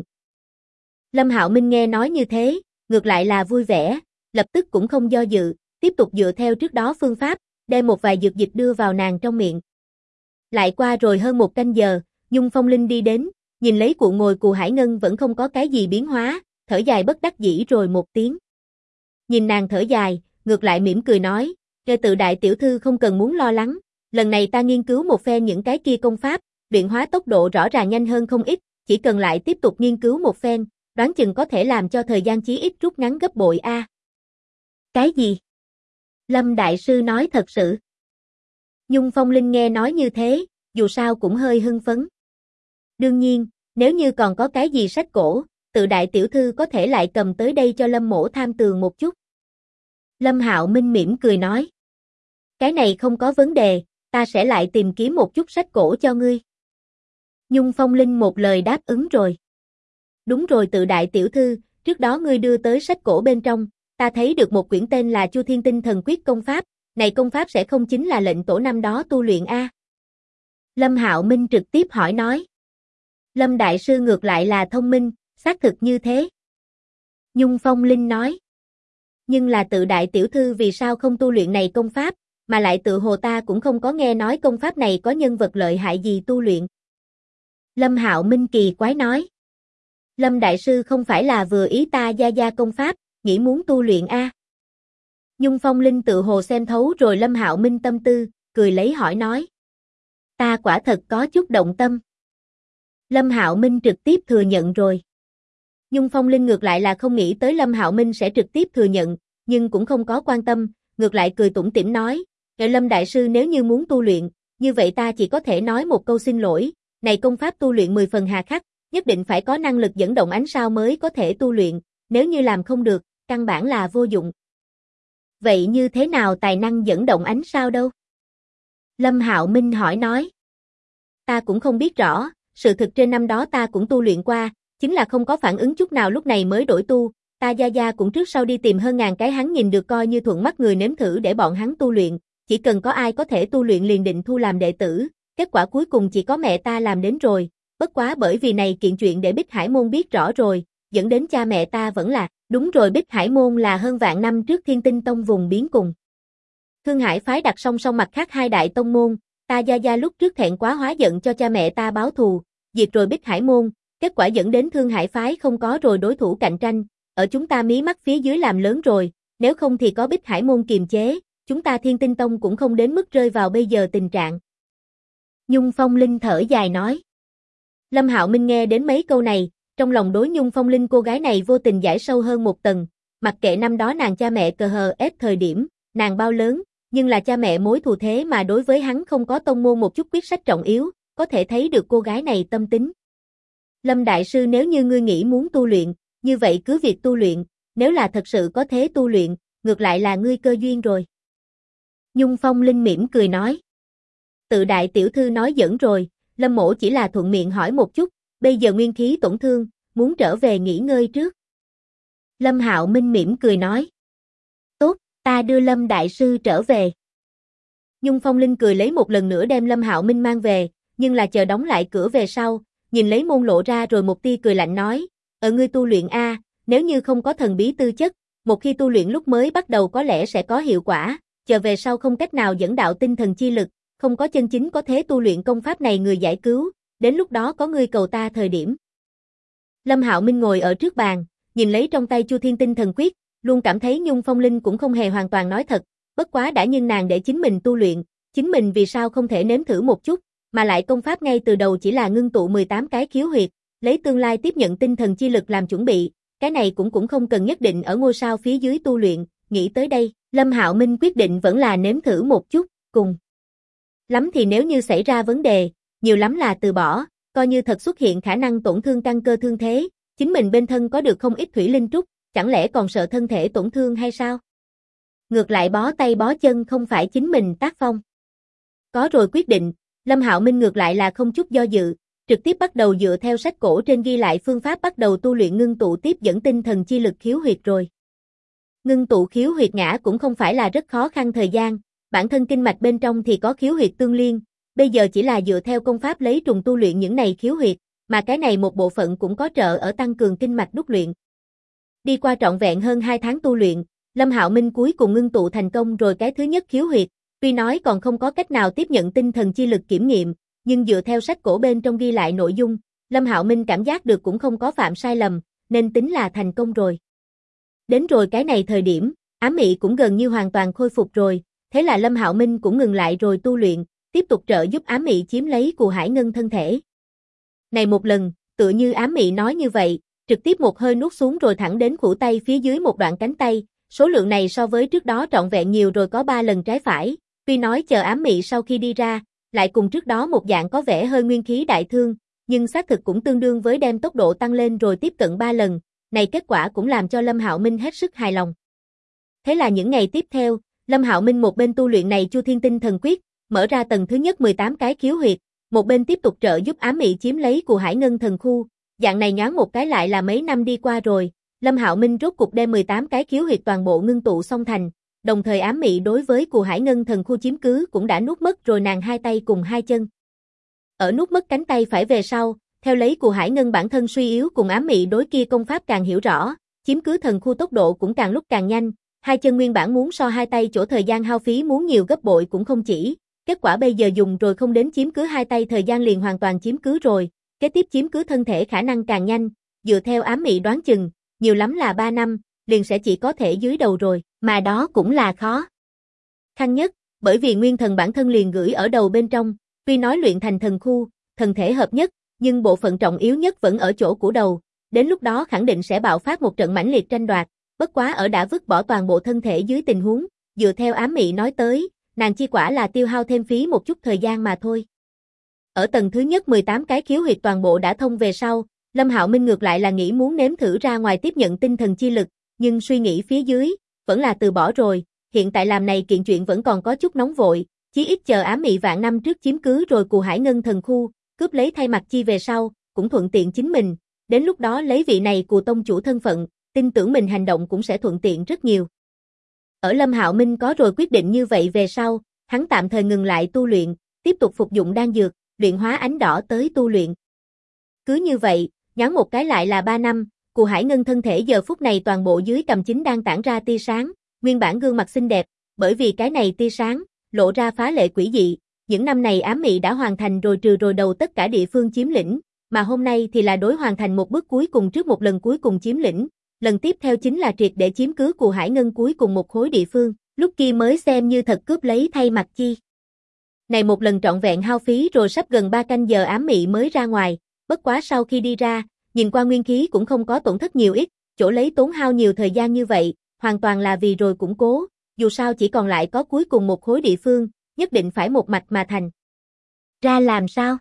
Lâm Hạo Minh nghe nói như thế, ngược lại là vui vẻ, lập tức cũng không do dự, tiếp tục dựa theo trước đó phương pháp, đem một vài dược dịch đưa vào nàng trong miệng. Lại qua rồi hơn 1 canh giờ, Nhung Phong Linh đi đến, nhìn lấy cuộn ngồi Cù Hải Ngân vẫn không có cái gì biến hóa, thở dài bất đắc dĩ rồi một tiếng. Nhìn nàng thở dài, ngược lại mỉm cười nói, kể từ đại tiểu thư không cần muốn lo lắng, lần này ta nghiên cứu một phen những cái kia công pháp, luyện hóa tốc độ rõ ràng nhanh hơn không ít, chỉ cần lại tiếp tục nghiên cứu một phen, đoán chừng có thể làm cho thời gian chí ít rút ngắn gấp bội a. Cái gì? Lâm đại sư nói thật sự. Nhung Phong Linh nghe nói như thế, dù sao cũng hơi hưng phấn. Đương nhiên, nếu như còn có cái gì sách cổ, tự đại tiểu thư có thể lại cầm tới đây cho Lâm mỗ tham tường một chút. Lâm Hạo Minh mỉm cười nói. Cái này không có vấn đề, ta sẽ lại tìm kiếm một chút sách cổ cho ngươi. Nhung Phong Linh một lời đáp ứng rồi. Đúng rồi tự đại tiểu thư, trước đó ngươi đưa tới sách cổ bên trong, ta thấy được một quyển tên là Chu Thiên Tinh Thần Quyết công pháp, này công pháp sẽ không chính là lệnh tổ năm đó tu luyện a? Lâm Hạo Minh trực tiếp hỏi nói. Lâm đại sư ngược lại là thông minh, xác thực như thế. Nhung Phong Linh nói. Nhưng là tự đại tiểu thư vì sao không tu luyện này công pháp, mà lại tự hồ ta cũng không có nghe nói công pháp này có nhân vật lợi hại gì tu luyện. Lâm Hạo Minh kỳ quái nói. Lâm đại sư không phải là vừa ý ta gia công pháp, nghĩ muốn tu luyện a? Nhung Phong Linh tự hồ xem thấu rồi Lâm Hạo Minh tâm tư, cười lấy hỏi nói. Ta quả thật có chút động tâm. Lâm Hạo Minh trực tiếp thừa nhận rồi. Nhung Phong Linh ngược lại là không nghĩ tới Lâm Hạo Minh sẽ trực tiếp thừa nhận, nhưng cũng không có quan tâm, ngược lại cười tủm tỉm nói, Lâm đại sư nếu như muốn tu luyện, như vậy ta chỉ có thể nói một câu xin lỗi, này công pháp tu luyện 10 phần hà khắc, nhất định phải có năng lực dẫn động ánh sao mới có thể tu luyện, nếu như làm không được, căn bản là vô dụng. Vậy như thế nào tài năng dẫn động ánh sao đâu? Lâm Hạo Minh hỏi nói. Ta cũng không biết rõ, sự thực trên năm đó ta cũng tu luyện qua, chính là không có phản ứng chút nào lúc này mới đổi tu, ta gia cũng trước sau đi tìm hơn ngàn cái hắn nhìn được coi như thuận mắt người nếm thử để bọn hắn tu luyện, chỉ cần có ai có thể tu luyện liền định thu làm đệ tử, kết quả cuối cùng chỉ có mẹ ta làm đến rồi, bất quá bởi vì này kiện chuyện để Bích Hải Môn biết rõ rồi, dẫn đến cha mẹ ta vẫn là, đúng rồi Bích Hải Môn là hơn vạn năm trước Thiên Tinh Tông vùng biến cùng. Thương Hải phái đặt song song mặt khác hai đại tông môn, ta gia lúc trước thẹn quá hóa giận cho cha mẹ ta báo thù, diệt rồi Bích Hải Môn, kết quả dẫn đến Thương Hải phái không có rồi đối thủ cạnh tranh, ở chúng ta mí mắt phía dưới làm lớn rồi, nếu không thì có Bích Hải Môn kiềm chế, chúng ta Thiên Tinh Tông cũng không đến mức rơi vào bây giờ tình trạng. Nhung Phong Linh thở dài nói. Lâm Hạo Minh nghe đến mấy câu này, trong lòng đối Nhung Phong Linh cô gái này vô tình giải sâu hơn một tầng, mặc kệ năm đó nàng cha mẹ cờ hờ ép thời điểm, nàng bao lớn, nhưng là cha mẹ mối thù thế mà đối với hắn không có tông môn một chút quyết sách trọng yếu, có thể thấy được cô gái này tâm tính. Lâm đại sư nếu như ngươi nghĩ muốn tu luyện, như vậy cứ việc tu luyện, nếu là thật sự có thế tu luyện, ngược lại là ngươi cơ duyên rồi. Nhung Phong Linh mỉm cười nói. Tự đại tiểu thư nói giỡn rồi, Lâm mỗ chỉ là thuận miệng hỏi một chút, bây giờ nguyên khí tổn thương, muốn trở về nghỉ ngơi trước. Lâm Hạo Minh mỉm cười nói. Tốt, ta đưa Lâm đại sư trở về. Nhung Phong Linh cười lấy một lần nữa đem Lâm Hạo Minh mang về, nhưng là chờ đóng lại cửa về sau, nhìn lấy môn lộ ra rồi một tia cười lạnh nói, ở ngươi tu luyện a, nếu như không có thần bí tư chất, một khi tu luyện lúc mới bắt đầu có lẽ sẽ có hiệu quả, chờ về sau không cách nào dẫn đạo tinh thần chi lực, không có chân chính có thế tu luyện công pháp này người giải cứu, đến lúc đó có ngươi cầu ta thời điểm. Lâm Hạo Minh ngồi ở trước bàn, nhìn lấy trong tay Chu Thiên Tinh Thần Quyết, luôn cảm thấy Nhung Phong Linh cũng không hề hoàn toàn nói thật, bất quá đã nhưng nàng để chính mình tu luyện, chính mình vì sao không thể nếm thử một chút, mà lại công pháp ngay từ đầu chỉ là ngưng tụ 18 cái khiếu huyệt, lấy tương lai tiếp nhận tinh thần chi lực làm chuẩn bị, cái này cũng không cần nhất định ở ngôi sao phía dưới tu luyện, nghĩ tới đây, Lâm Hạo Minh quyết định vẫn là nếm thử một chút, cùng lắm thì nếu như xảy ra vấn đề, nhiều lắm là từ bỏ, coi như thật xuất hiện khả năng tổn thương căn cơ thương thế, chính mình bên thân có được không ít thủy linh trúc, chẳng lẽ còn sợ thân thể tổn thương hay sao? Ngược lại bó tay bó chân không phải chính mình tác phong. Có rồi quyết định, Lâm Hạo Minh ngược lại là không chút do dự, trực tiếp bắt đầu dựa theo sách cổ trên ghi lại phương pháp bắt đầu tu luyện ngưng tụ tiếp dẫn tinh thần chi lực khiếu huyệt rồi. Ngưng tụ khiếu huyệt ngã cũng không phải là rất khó khăn thời gian, bản thân kinh mạch bên trong thì có khiếu huyệt tương liên, bây giờ chỉ là dựa theo công pháp lấy trùng tu luyện những này khiếu huyệt, mà cái này một bộ phận cũng có trợ ở tăng cường kinh mạch đúc luyện. Đi qua trọn vẹn hơn 2 tháng tu luyện, Lâm Hạo Minh cuối cùng ngưng tụ thành công rồi cái thứ nhất khiếu huyệt, tuy nói còn không có cách nào tiếp nhận tinh thần chi lực kiểm nghiệm, nhưng dựa theo sách cổ bên trong ghi lại nội dung, Lâm Hạo Minh cảm giác được cũng không có phạm sai lầm, nên tính là thành công rồi. Đến rồi cái này thời điểm, ám mị cũng gần như hoàn toàn khôi phục rồi, thế là Lâm Hạo Minh cũng ngừng lại rồi tu luyện, tiếp tục trợ giúp ám mị chiếm lấy Cù Hải Ngân thân thể. Này một lần, tựa như ám mị nói như vậy, trực tiếp một hơi nuốt xuống rồi thẳng đến khuỷu tay phía dưới một đoạn cánh tay, số lượng này so với trước đó trọn vẹn nhiều rồi có 3 lần trái phải, tuy nói chờ ám mị sau khi đi ra, lại cùng trước đó một dạng có vẻ hơi nguyên khí đại thương, nhưng xác thực cũng tương đương với đem tốc độ tăng lên rồi tiếp cận 3 lần, này kết quả cũng làm cho Lâm Hạo Minh hết sức hài lòng. Thế là những ngày tiếp theo, Lâm Hạo Minh một bên tu luyện này Chu Thiên Tinh Thần Quyết, mở ra tầng thứ nhất 18 cái khiếu huyệt, một bên tiếp tục trợ giúp ám mị chiếm lấy Cù Hải Ngân thần khu, dạng này nhoáng một cái lại là mấy năm đi qua rồi, Lâm Hạo Minh rốt cục đem 18 cái khiếu huyệt toàn bộ ngưng tụ xong thành, đồng thời ám mị đối với Cù Hải Ngân thần khu chiếm cứ cũng đã nuốt mất rồi nàng hai tay cùng hai chân. Ở nuốt mất cánh tay phải về sau, theo lấy Cù Hải Ngân bản thân suy yếu cùng ám mị đối kia công pháp càng hiểu rõ, chiếm cứ thần khu tốc độ cũng càng lúc càng nhanh, hai chân nguyên bản muốn so hai tay chỗ thời gian hao phí muốn nhiều gấp bội cũng không chỉ, kết quả bây giờ dùng rồi không đến chiếm cứ hai tay thời gian liền hoàn toàn chiếm cứ rồi, kế tiếp chiếm cứ thân thể khả năng càng nhanh, dựa theo ám mị đoán chừng, nhiều lắm là 3 năm, liền sẽ chỉ có thể dưới đầu rồi, mà đó cũng là khó khăn nhất, bởi vì nguyên thần bản thân liền gửi ở đầu bên trong, tuy nói luyện thành thần khu, thần thể hợp nhất, nhưng bộ phận trọng yếu nhất vẫn ở chỗ của đầu, đến lúc đó khẳng định sẽ bạo phát một trận mãnh liệt tranh đoạt, bất quá ở đã vứt bỏ toàn bộ thân thể dưới tình huống, dựa theo ám mị nói tới, nàng chi quả là tiêu hao thêm phí một chút thời gian mà thôi. Ở tầng thứ nhất 18 cái khiếu huyệt toàn bộ đã thông về sau, Lâm Hạo Minh ngược lại là nghĩ muốn nếm thử ra ngoài tiếp nhận tinh thần chi lực, nhưng suy nghĩ phía dưới, vẫn là từ bỏ rồi, hiện tại làm này kiện chuyện vẫn còn có chút nóng vội, chí ít chờ ám mị vạn năm trước chiếm cứ rồi Cù Hải Ngân thần khu, cướp lấy thay mặt chi về sau, cũng thuận tiện chính mình, đến lúc đó lấy vị này Cù tông chủ thân phận, tin tưởng mình hành động cũng sẽ thuận tiện rất nhiều. Ở Lâm Hạo Minh có rồi quyết định như vậy về sau, hắn tạm thời ngừng lại tu luyện, tiếp tục phục dụng đan dược, luyện hóa ánh đỏ tới tu luyện. Cứ như vậy, nhoáng một cái lại là 3 năm, Cù Hải Ngân thân thể giờ phút này toàn bộ dưới cầm chính đang tản ra tia sáng, nguyên bản gương mặt xinh đẹp, bởi vì cái này tia sáng, lộ ra phá lệ quỷ dị, những năm này ám mị đã hoàn thành rồi trừ rồi đầu tất cả địa phương chiếm lĩnh, mà hôm nay thì là đối hoàn thành một bước cuối cùng trước một lần cuối cùng chiếm lĩnh, lần tiếp theo chính là triệt để chiếm cứ Cù Hải Ngân cuối cùng một khối địa phương, lúc kia mới xem như thật cướp lấy thay mặt chi. Này một lần trọn vẹn hao phí rồi sắp gần 3 canh giờ ám mị mới ra ngoài, bất quá sau khi đi ra, nhìn qua nguyên khí cũng không có tổn thất nhiều ít, chỗ lấy tốn hao nhiều thời gian như vậy, hoàn toàn là vì rồi củng cố, dù sao chỉ còn lại có cuối cùng một khối địa phương, nhất định phải một mạch mà thành. Ra làm sao?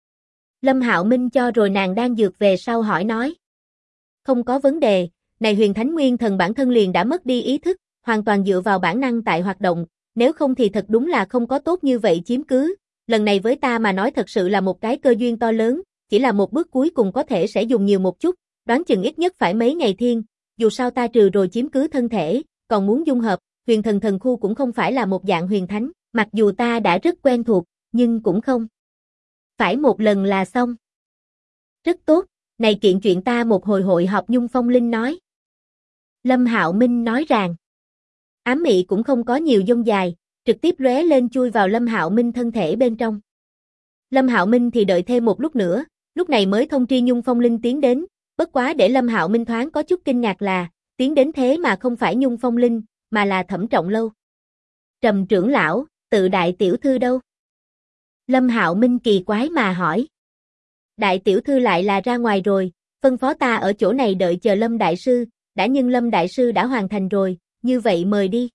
Lâm Hạo Minh cho rồi nàng đang dược về sau hỏi nói. Không có vấn đề, này huyền thánh nguyên thần bản thân liền đã mất đi ý thức, hoàn toàn dựa vào bản năng tại hoạt động, nếu không thì thật đúng là không có tốt như vậy chiếm cứ, lần này với ta mà nói thật sự là một cái cơ duyên to lớn, chỉ là một bước cuối cùng có thể sẽ dùng nhiều một chút, đoán chừng ít nhất phải mấy ngày thiên, dù sao ta trừ rồi chiếm cứ thân thể, còn muốn dung hợp, huyền thần thần khu cũng không phải là một dạng huyền thánh, mặc dù ta đã rất quen thuộc, nhưng cũng không phải một lần là xong. Rất tốt, này kiện chuyện ta một hồi hội họp Nhung Phong Linh nói. Lâm Hạo Minh nói rằng, Ám mị cũng không có nhiều dông dài, trực tiếp lóe lên chui vào Lâm Hạo Minh thân thể bên trong. Lâm Hạo Minh thì đợi thêm một lúc nữa, lúc này mới thông tri Nhung Phong Linh tiến đến, bất quá để Lâm Hạo Minh thoáng có chút kinh ngạc là, tiến đến thế mà không phải Nhung Phong Linh, mà là Thẩm Trọng Lâu. Trầm trưởng lão, tự đại tiểu thư đâu? Lâm Hạo Minh kỳ quái mà hỏi. Đại tiểu thư lại là ra ngoài rồi, phân phó ta ở chỗ này đợi chờ Lâm đại sư, đã nhưng Lâm đại sư đã hoàn thành rồi, như vậy mời đi.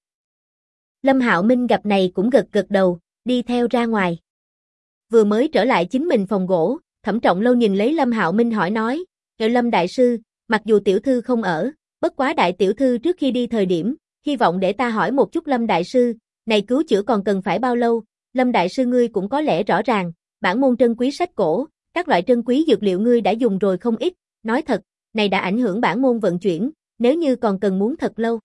Lâm Hạo Minh gặp này cũng gật gật đầu, đi theo ra ngoài. Vừa mới trở lại chính mình phòng gỗ, Thẩm Trọng Lâu nhìn lấy Lâm Hạo Minh hỏi nói, Lâm đại sư, mặc dù tiểu thư không ở, bất quá đại tiểu thư trước khi đi thời điểm, hy vọng để ta hỏi một chút Lâm đại sư, này cứu chữa còn cần phải bao lâu? Lâm đại sư ngươi cũng có lẽ rõ ràng, bản môn trân quý sách cổ, các loại trân quý dược liệu ngươi đã dùng rồi không ít, nói thật, này đã ảnh hưởng bản môn vận chuyển, nếu như còn cần muốn thật lâu.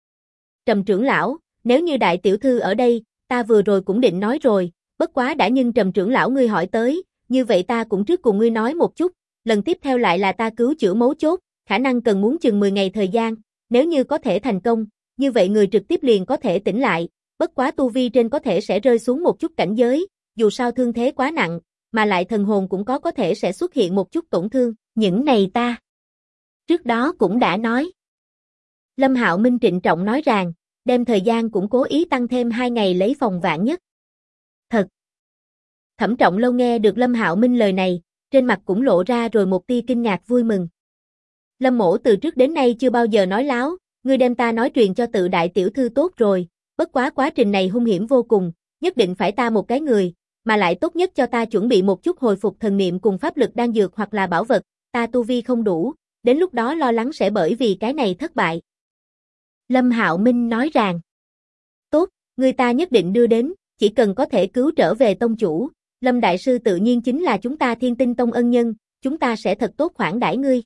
Trầm trưởng lão, nếu như đại tiểu thư ở đây, ta vừa rồi cũng định nói rồi, bất quá đã nhưng Trầm trưởng lão ngươi hỏi tới, như vậy ta cũng trước cùng ngươi nói một chút, lần tiếp theo lại là ta cứu chữa mấu chốt, khả năng cần muốn chừng 10 ngày thời gian, nếu như có thể thành công, như vậy người trực tiếp liền có thể tỉnh lại, bất quá tu vi trên có thể sẽ rơi xuống một chút cảnh giới, dù sao thương thế quá nặng, mà lại thần hồn cũng có thể sẽ xuất hiện một chút tổn thương, những này ta trước đó cũng đã nói. Lâm Hạo Minh trịnh trọng nói rằng, đem thời gian cũng cố ý tăng thêm 2 ngày lấy phòng vạn nhất. Thật. Thẩm Trọng Lâu nghe được Lâm Hạo Minh lời này, trên mặt cũng lộ ra rồi một tia kinh ngạc vui mừng. Lâm mỗ từ trước đến nay chưa bao giờ nói láo, ngươi đem ta nói truyền cho tự đại tiểu thư tốt rồi, bất quá quá trình này hung hiểm vô cùng, nhất định phải ta một cái người, mà lại tốt nhất cho ta chuẩn bị một chút hồi phục thần niệm cùng pháp lực đan dược hoặc là bảo vật, ta tu vi không đủ, đến lúc đó lo lắng sẽ bởi vì cái này thất bại. Lâm Hạo Minh nói rằng, tốt, người ta nhất định đưa đến, chỉ cần có thể cứu trở về tông chủ, Lâm đại sư tự nhiên chính là chúng ta Thiên Tinh Tông ân nhân, chúng ta sẽ thật tốt khoản đãi ngươi.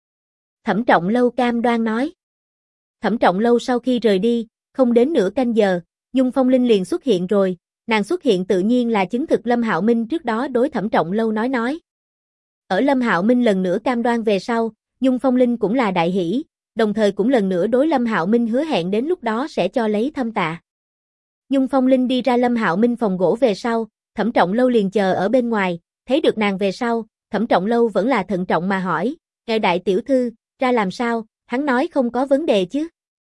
Thẩm Trọng Lâu cam đoan nói. Thẩm Trọng Lâu sau khi rời đi, không đến nửa canh giờ, Nhung Phong Linh liền xuất hiện rồi, nàng xuất hiện tự nhiên là chứng thực Lâm Hạo Minh trước đó đối Thẩm Trọng Lâu nói. Ở Lâm Hạo Minh lần nữa cam đoan về sau, Nhung Phong Linh cũng là đại hỷ, đồng thời cũng lần nữa đối Lâm Hạo Minh hứa hẹn đến lúc đó sẽ cho lấy thâm tạ. Nhung Phong Linh đi ra Lâm Hạo Minh phòng gỗ về sau, Thẩm Trọng Lâu liền chờ ở bên ngoài, thấy được nàng về sau, Thẩm Trọng Lâu vẫn là thận trọng mà hỏi, ngài đại tiểu thư, ra làm sao, hắn nói không có vấn đề chứ?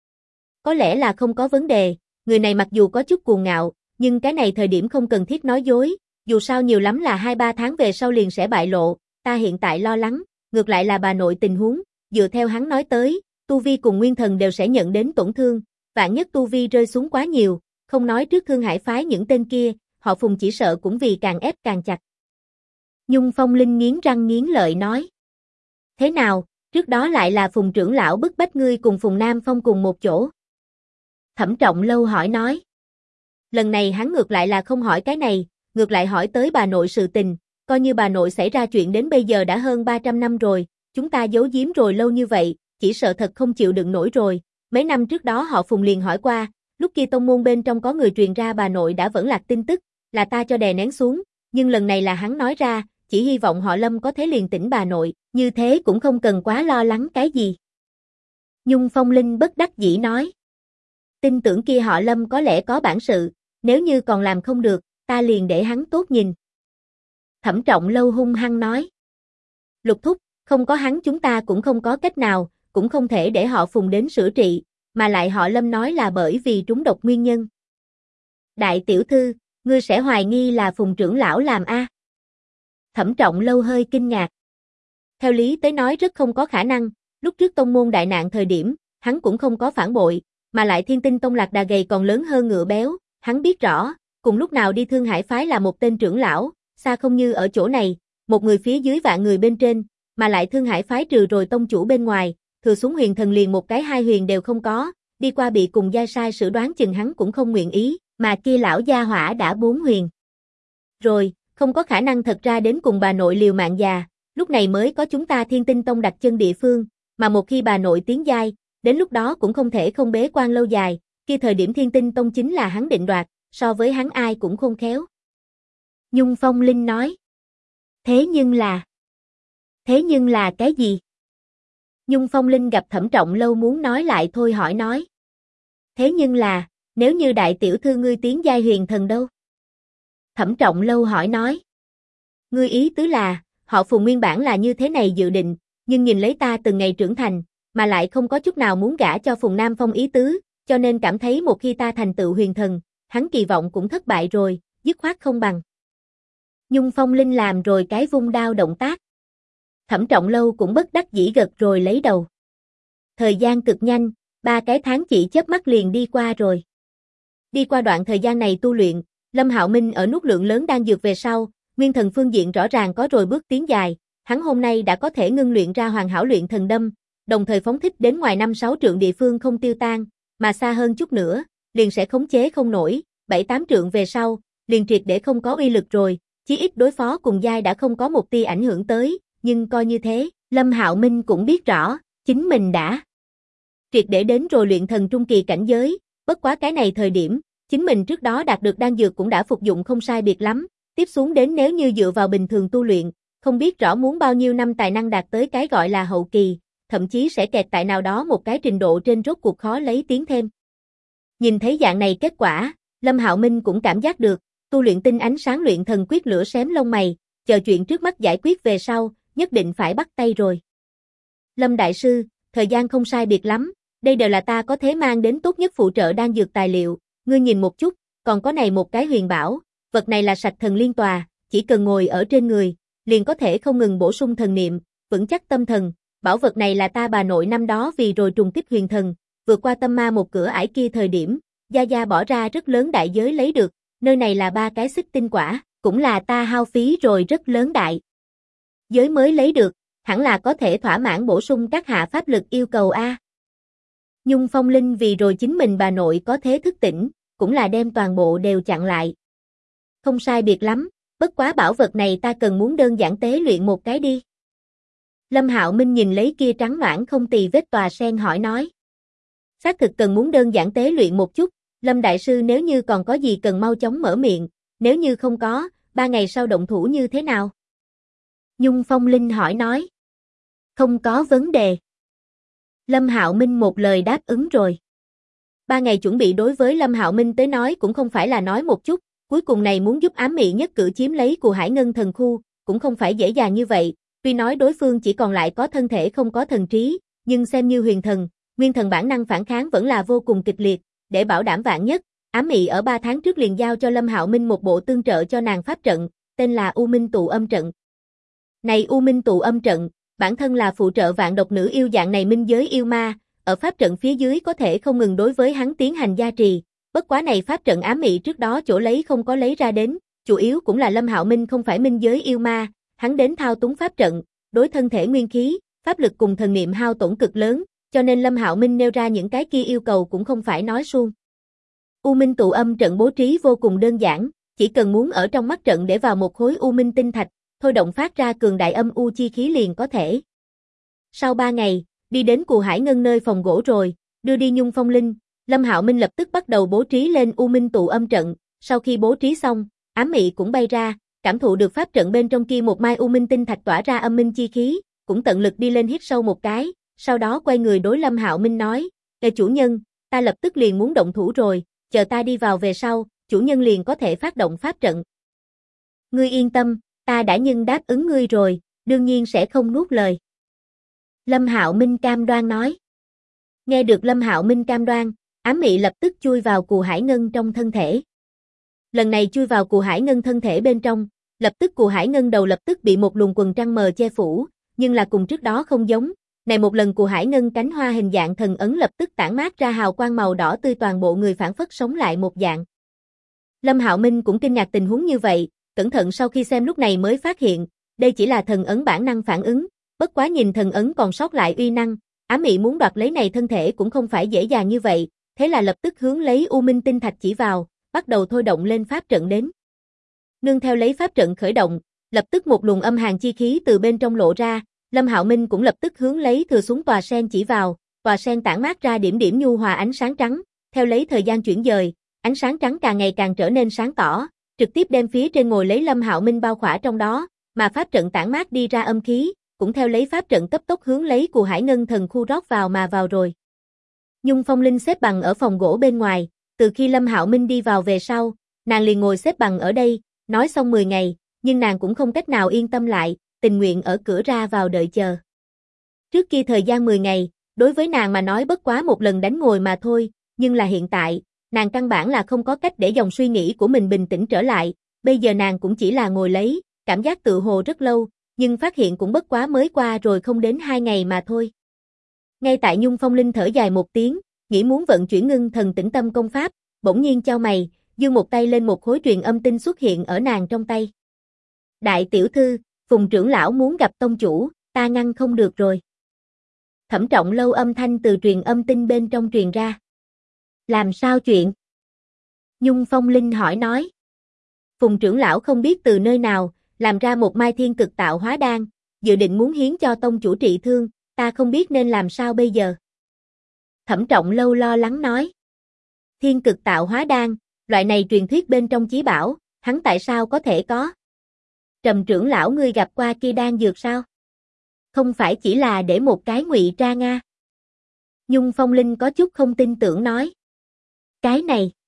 Có lẽ là không có vấn đề, người này mặc dù có chút cuồng ngạo, nhưng cái này thời điểm không cần thiết nói dối, dù sao nhiều lắm là 2-3 tháng về sau liền sẽ bại lộ, ta hiện tại lo lắng, ngược lại là bà nội tình huống, dựa theo hắn nói tới, tu vi cùng nguyên thần đều sẽ nhận đến tổn thương, vạn nhất tu vi rơi xuống quá nhiều, không nói trước Thương Hải phái những tên kia, họ Phùng chỉ sợ cũng vì càng ép càng chặt. Nhung Phong Linh nghiến răng nghiến lợi nói. Thế nào, trước đó lại là Phùng trưởng lão bức bách ngươi cùng Phùng Nam Phong cùng một chỗ? Thẩm Trọng Lâu hỏi nói. Lần này hắn ngược lại là không hỏi cái này, ngược lại hỏi tới bà nội sự tình, coi như bà nội xảy ra chuyện đến bây giờ đã hơn 300 năm rồi, chúng ta giấu giếm rồi lâu như vậy, chỉ sợ thật không chịu đựng nổi rồi. Mấy năm trước đó họ Phùng liền hỏi qua, lúc kia tông môn bên trong có người truyền ra bà nội đã vẫn lạc tin tức, là ta cho đè nén xuống, nhưng lần này là hắn nói ra, chỉ hy vọng họ Lâm có thể liền tỉnh bà nội, như thế cũng không cần quá lo lắng cái gì. Nhung Phong Linh bất đắc dĩ nói. Tin tưởng kia họ Lâm có lẽ có bản sự, nếu như còn làm không được, ta liền để hắn tốt nhìn. Thẩm Trọng Lâu hung hăng nói. Lục thúc, không có hắn chúng ta cũng không có cách nào, cũng không thể để họ Phùng đến sửa trị, mà lại họ Lâm nói là bởi vì trúng độc nguyên nhân. Đại tiểu thư, ngươi sẽ hoài nghi là Phùng trưởng lão làm a? Thẩm Trọng Lâu hơi kinh ngạc. Theo lý tới nói rất không có khả năng, lúc trước tông môn đại nạn thời điểm, hắn cũng không có phản bội, mà lại Thiên Tinh Tông lạc đà gầy còn lớn hơn ngựa béo, hắn biết rõ, cùng lúc nào đi Thương Hải phái là một tên trưởng lão, xa không như ở chỗ này, một người phía dưới vạn người bên trên, mà lại Thương Hải phái trừ rồi tông chủ bên ngoài, thừa xuống huyền thần liền một cái 2 huyền đều không có, đi qua bị cùng giai sai sử đoán chừng hắn cũng không nguyện ý, mà kia lão gia hỏa đã 4 huyền. Rồi, không có khả năng thật ra đến cùng bà nội liều mạng già, lúc này mới có chúng ta Thiên Tinh Tông đặt chân địa phương, mà một khi bà nội tiến giai, đến lúc đó cũng không thể không bế quan lâu dài, kia thời điểm Thiên Tinh Tông chính là hắn định đoạt, so với hắn ai cũng khôn khéo. Nhung Phong Linh nói. Thế nhưng là cái gì? Nhung Phong Linh gặp Thẩm Trọng Lâu muốn nói lại thôi hỏi nói. Thế nhưng là, nếu như đại tiểu thư ngươi tiến giai huyền thần đâu? Thẩm Trọng Lâu hỏi nói. Ngươi ý tứ là, họ Phùng nguyên bản là như thế này dự định, nhưng nhìn lấy ta từng ngày trưởng thành, mà lại không có chút nào muốn gả cho Phùng Nam Phong ý tứ, cho nên cảm thấy một khi ta thành tựu huyền thần, hắn kỳ vọng cũng thất bại rồi, dứt khoát không bằng. Nhung Phong Linh làm rồi cái vung đao động tác. Thẩm Trọng Lâu cũng bất đắc dĩ gật rồi lấy đầu. Thời gian cực nhanh, 3 cái tháng chỉ chớp mắt liền đi qua rồi. Đi qua đoạn thời gian này tu luyện, Lâm Hạo Minh ở nuốt lượng lớn đan dược về sau, nguyên thần phương diện rõ ràng có rồi bước tiến dài, hắn hôm nay đã có thể ngưng luyện ra hoàn hảo luyện thần đâm, đồng thời phóng thích đến ngoài 5-6 trượng địa phương không tiêu tan, mà xa hơn chút nữa, liền sẽ khống chế không nổi, 7-8 trượng về sau, liền triệt để không có uy lực rồi, chí ít đối phó cùng giai đã không có một tia ảnh hưởng tới, nhưng coi như thế, Lâm Hạo Minh cũng biết rõ, chính mình đã triệt để đến rồi luyện thần trung kỳ cảnh giới, bất quá cái này thời điểm, chính mình trước đó đạt được đan dược cũng đã phục dụng không sai biệt lắm, tiếp xuống đến nếu như dựa vào bình thường tu luyện, không biết rõ muốn bao nhiêu năm tài năng đạt tới cái gọi là hậu kỳ, thậm chí sẽ kẹt tại nào đó một cái trình độ trên rốt cuộc khó lấy tiến thêm. Nhìn thấy dạng này kết quả, Lâm Hạo Minh cũng cảm giác được, tu luyện tinh ánh sáng luyện thần quyết lửa xém lông mày, chờ chuyện trước mắt giải quyết về sau, nhất định phải bắt tay rồi. Lâm Đại Sư, thời gian không sai biệt lắm, đây đều là ta có thể mang đến tốt nhất phụ trợ đan dược tài liệu, ngươi nhìn một chút, còn có này một cái huyền bảo, vật này là sạch thần liên tòa, chỉ cần ngồi ở trên người, liền có thể không ngừng bổ sung thần niệm, vững chắc tâm thần, bảo vật này là ta bà nội năm đó vì rồi trùng kích huyền thần, vượt qua tâm ma một cửa ải kia thời điểm, Gia Gia bỏ ra rất lớn đại giới lấy được, nơi này là 3 cái xích tinh quả, cũng là ta hao phí rồi rất lớn đại giới mới lấy được, hẳn là có thể thỏa mãn bổ sung các hạ pháp lực yêu cầu a. Nhung Phong Linh vì rồi chính mình bà nội có thế thức tỉnh, cũng là đem toàn bộ đều chặn lại. Không sai biệt lắm, bất quá bảo vật này ta cần muốn đơn giản tế luyện một cái đi. Lâm Hạo Minh nhìn lấy kia trắng noãn không tì vết tòa sen hỏi nói. Xác thực cần muốn đơn giản tế luyện một chút, Lâm Đại Sư nếu như còn có gì cần mau chóng mở miệng, nếu như không có, 3 ngày sau động thủ như thế nào? Nhung Phong Linh hỏi nói. Không có vấn đề. Lâm Hạo Minh một lời đáp ứng rồi. 3 ngày chuẩn bị đối với Lâm Hạo Minh tới nói cũng không phải là nói một chút, cuối cùng này muốn giúp ám mị nhất cử chiếm lấy Cù Hải Ngân thần khu, cũng không phải dễ dàng như vậy, tuy nói đối phương chỉ còn lại có thân thể không có thần trí, nhưng xem như huyền thần, nguyên thần bản năng phản kháng vẫn là vô cùng kịch liệt, để bảo đảm vạn nhất, ám mị ở 3 tháng trước liền giao cho Lâm Hạo Minh một bộ tương trợ cho nàng pháp trận, tên là U Minh Tụ Âm Trận. Này U Minh Tụ Âm Trận, bản thân là phụ trợ vạn độc nữ yêu dạng này minh giới yêu ma, ở pháp trận phía dưới có thể không ngừng đối với hắn tiến hành gia trì, bất quá này pháp trận ám mị trước đó chỗ lấy không có lấy ra đến, chủ yếu cũng là Lâm Hạo Minh không phải minh giới yêu ma, hắn đến thao túng pháp trận, đối thân thể nguyên khí, pháp lực cùng thần niệm hao tổn cực lớn, cho nên Lâm Hạo Minh nêu ra những cái kia yêu cầu cũng không phải nói suông. U Minh Tụ Âm Trận bố trí vô cùng đơn giản, chỉ cần muốn ở trong mắt trận để vào một khối U Minh tinh thạch, thôi động phát ra cường đại âm u chi khí liền có thể. Sau 3 ngày, đi đến Cù Hải Ngân nơi phòng gỗ rồi, đưa đi Nhung Phong Linh, Lâm Hạo Minh lập tức bắt đầu bố trí lên U Minh Tụ Âm Trận, sau khi bố trí xong, ám mị cũng bay ra, cảm thụ được pháp trận bên trong kia một mai U Minh tinh thạch tỏa ra âm minh chi khí, cũng tận lực đi lên hít sâu một cái, sau đó quay người đối Lâm Hạo Minh nói, "Ê chủ nhân, ta lập tức liền muốn động thủ rồi, chờ ta đi vào về sau, chủ nhân liền có thể phát động pháp trận." "Ngươi yên tâm, ta đã nhưng đáp ứng ngươi rồi, đương nhiên sẽ không nuốt lời." Lâm Hạo Minh cam đoan nói. Nghe được Lâm Hạo Minh cam đoan, ám mị lập tức chui vào Cù Hải Ngân trong thân thể. Lần này chui vào Cù Hải Ngân thân thể bên trong, lập tức Cù Hải Ngân đầu lập tức bị một luồng quần trăng mờ che phủ, nhưng là cùng trước đó không giống, này một lần Cù Hải Ngân cánh hoa hình dạng thần ấn lập tức tản mát ra hào quang màu đỏ tươi, toàn bộ người phản phất sống lại một dạng. Lâm Hạo Minh cũng kinh ngạc tình huống như vậy, cẩn thận sau khi xem lúc này mới phát hiện, đây chỉ là thần ấn bản năng phản ứng, bất quá nhìn thần ấn còn sót lại uy năng, ám mị muốn đoạt lấy này thân thể cũng không phải dễ dàng như vậy, thế là lập tức hướng lấy U Minh tinh thạch chỉ vào, bắt đầu thôi động lên pháp trận đến. Nương theo lấy pháp trận khởi động, lập tức một luồng âm hàn chi khí từ bên trong lộ ra, Lâm Hạo Minh cũng lập tức hướng lấy thừa xuống tòa sen chỉ vào, tòa sen tản mát ra điểm điểm nhu hòa ánh sáng trắng, theo lấy thời gian chuyển dời, ánh sáng trắng càng ngày càng trở nên sáng tỏ, trực tiếp đem phía trên ngồi lấy Lâm Hạo Minh bao khỏa trong đó, mà pháp trận tản mát đi ra âm khí, cũng theo lấy pháp trận cấp tốc hướng lấy Cù Hải Ngân thần khu rót vào mà vào rồi. Nhung Phong Linh xếp bằng ở phòng gỗ bên ngoài, từ khi Lâm Hạo Minh đi vào về sau, nàng liền ngồi xếp bằng ở đây, nói xong 10 ngày, nhưng nàng cũng không cách nào yên tâm lại, tình nguyện ở cửa ra vào đợi chờ. Trước kia thời gian 10 ngày, đối với nàng mà nói bất quá một lần đánh ngồi mà thôi, nhưng là hiện tại, nàng căn bản là không có cách để dòng suy nghĩ của mình bình tĩnh trở lại, bây giờ nàng cũng chỉ là ngồi lấy, cảm giác tự hồ rất lâu, nhưng phát hiện cũng bất quá mới qua rồi không đến 2 ngày mà thôi. Ngay tại Nhung Phong Linh thở dài một tiếng, nghĩ muốn vận chuyển ngưng thần tĩnh tâm công pháp, bỗng nhiên chau mày, giơ một tay lên một khối truyền âm tinh xuất hiện ở nàng trong tay. Đại tiểu thư, Phùng trưởng lão muốn gặp tông chủ, ta ngăn không được rồi. Thẩm Trọng Lâu âm thanh từ truyền âm tinh bên trong truyền ra. Làm sao chuyện? Nhung Phong Linh hỏi nói. Phùng trưởng lão không biết từ nơi nào, làm ra một mai thiên cực tạo hóa đan, dự định muốn hiến cho tông chủ trị thương, ta không biết nên làm sao bây giờ. Thẩm Trọng Lâu lo lắng nói. Thiên cực tạo hóa đan, loại này truyền thuyết bên trong chí bảo, hắn tại sao có thể có? Trầm trưởng lão ngươi gặp qua kia đan dược sao? Không phải chỉ là để một cái ngụy trang a? Nhung Phong Linh có chút không tin tưởng nói. Cái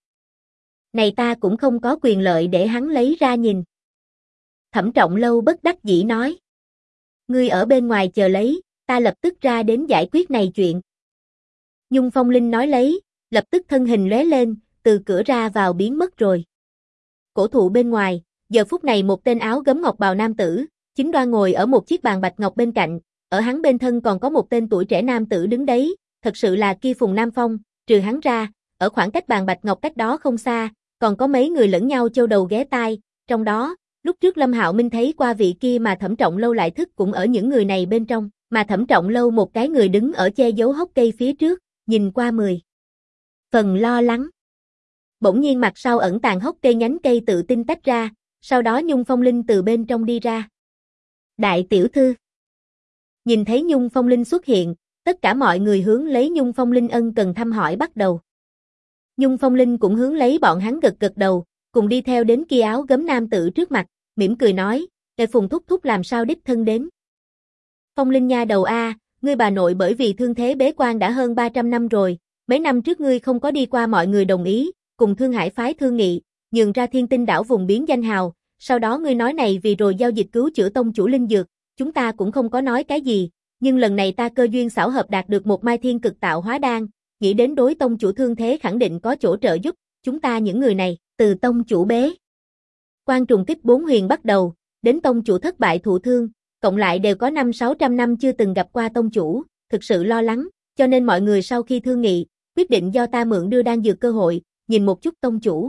này ta cũng không có quyền lợi để hắn lấy ra nhìn. Thẩm Trọng Lâu bất đắc dĩ nói. Ngươi ở bên ngoài chờ lấy, ta lập tức ra đến giải quyết này chuyện. Nhung Phong Linh nói lấy, lập tức thân hình lóe lên, từ cửa ra vào biến mất rồi. Cổ thụ bên ngoài, giờ phút này một tên áo gấm ngọc bào nam tử, chính đoan ngồi ở một chiếc bàn bạch ngọc bên cạnh, ở hắn bên thân còn có một tên tuổi trẻ nam tử đứng đấy, thật sự là kia Phùng Nam Phong, trừ hắn ra, ở khoảng cách bàn bạch ngọc cách đó không xa, còn có mấy người lẫn nhau châu đầu ghé tai, trong đó, lúc trước Lâm Hạo Minh thấy qua vị kia mà Thẩm Trọng Lâu lại thức cũng ở những người này bên trong, mà Thẩm Trọng Lâu một cái người đứng ở che giấu hốc cây phía trước, nhìn qua 10 phần lo lắng. Bỗng nhiên mặt sau ẩn tàng hốc cây nhánh cây tự tin tách ra, sau đó Nhung Phong Linh từ bên trong đi ra. Đại tiểu thư. Nhìn thấy Nhung Phong Linh xuất hiện, tất cả mọi người hướng lấy Nhung Phong Linh ân cần thăm hỏi bắt đầu. Nhung Phong Linh cũng hướng lấy bọn hắn gật gật đầu, cùng đi theo đến kia áo gấm nam tử trước mặt, mỉm cười nói, "Ngài Phùng thúc thúc làm sao đích thân đến?" Phong Linh nha đầu a, ngươi bà nội bởi vì thương thế bế quan đã hơn 300 năm rồi, mấy năm trước ngươi không có đi qua mọi người đồng ý, cùng Thương Hải phái thương nghị, nhường ra Thiên Tinh đảo vùng biến danh hào, sau đó ngươi nói này vì rồi giao dịch cứu chữa tông chủ linh dược, chúng ta cũng không có nói cái gì, nhưng lần này ta cơ duyên xảo hợp đạt được một mai thiên cực tạo hóa đan, nghĩ đến đối tông chủ thương thế khẳng định có chỗ trợ giúp, chúng ta những người này, từ tông chủ bế quan trùng kích 4 huyền bắt đầu, đến tông chủ thất bại thụ thương, cộng lại đều có 500-600 năm chưa từng gặp qua tông chủ, thực sự lo lắng, cho nên mọi người sau khi thương nghị, quyết định do ta mượn đưa đan dược cơ hội, nhìn một chút tông chủ.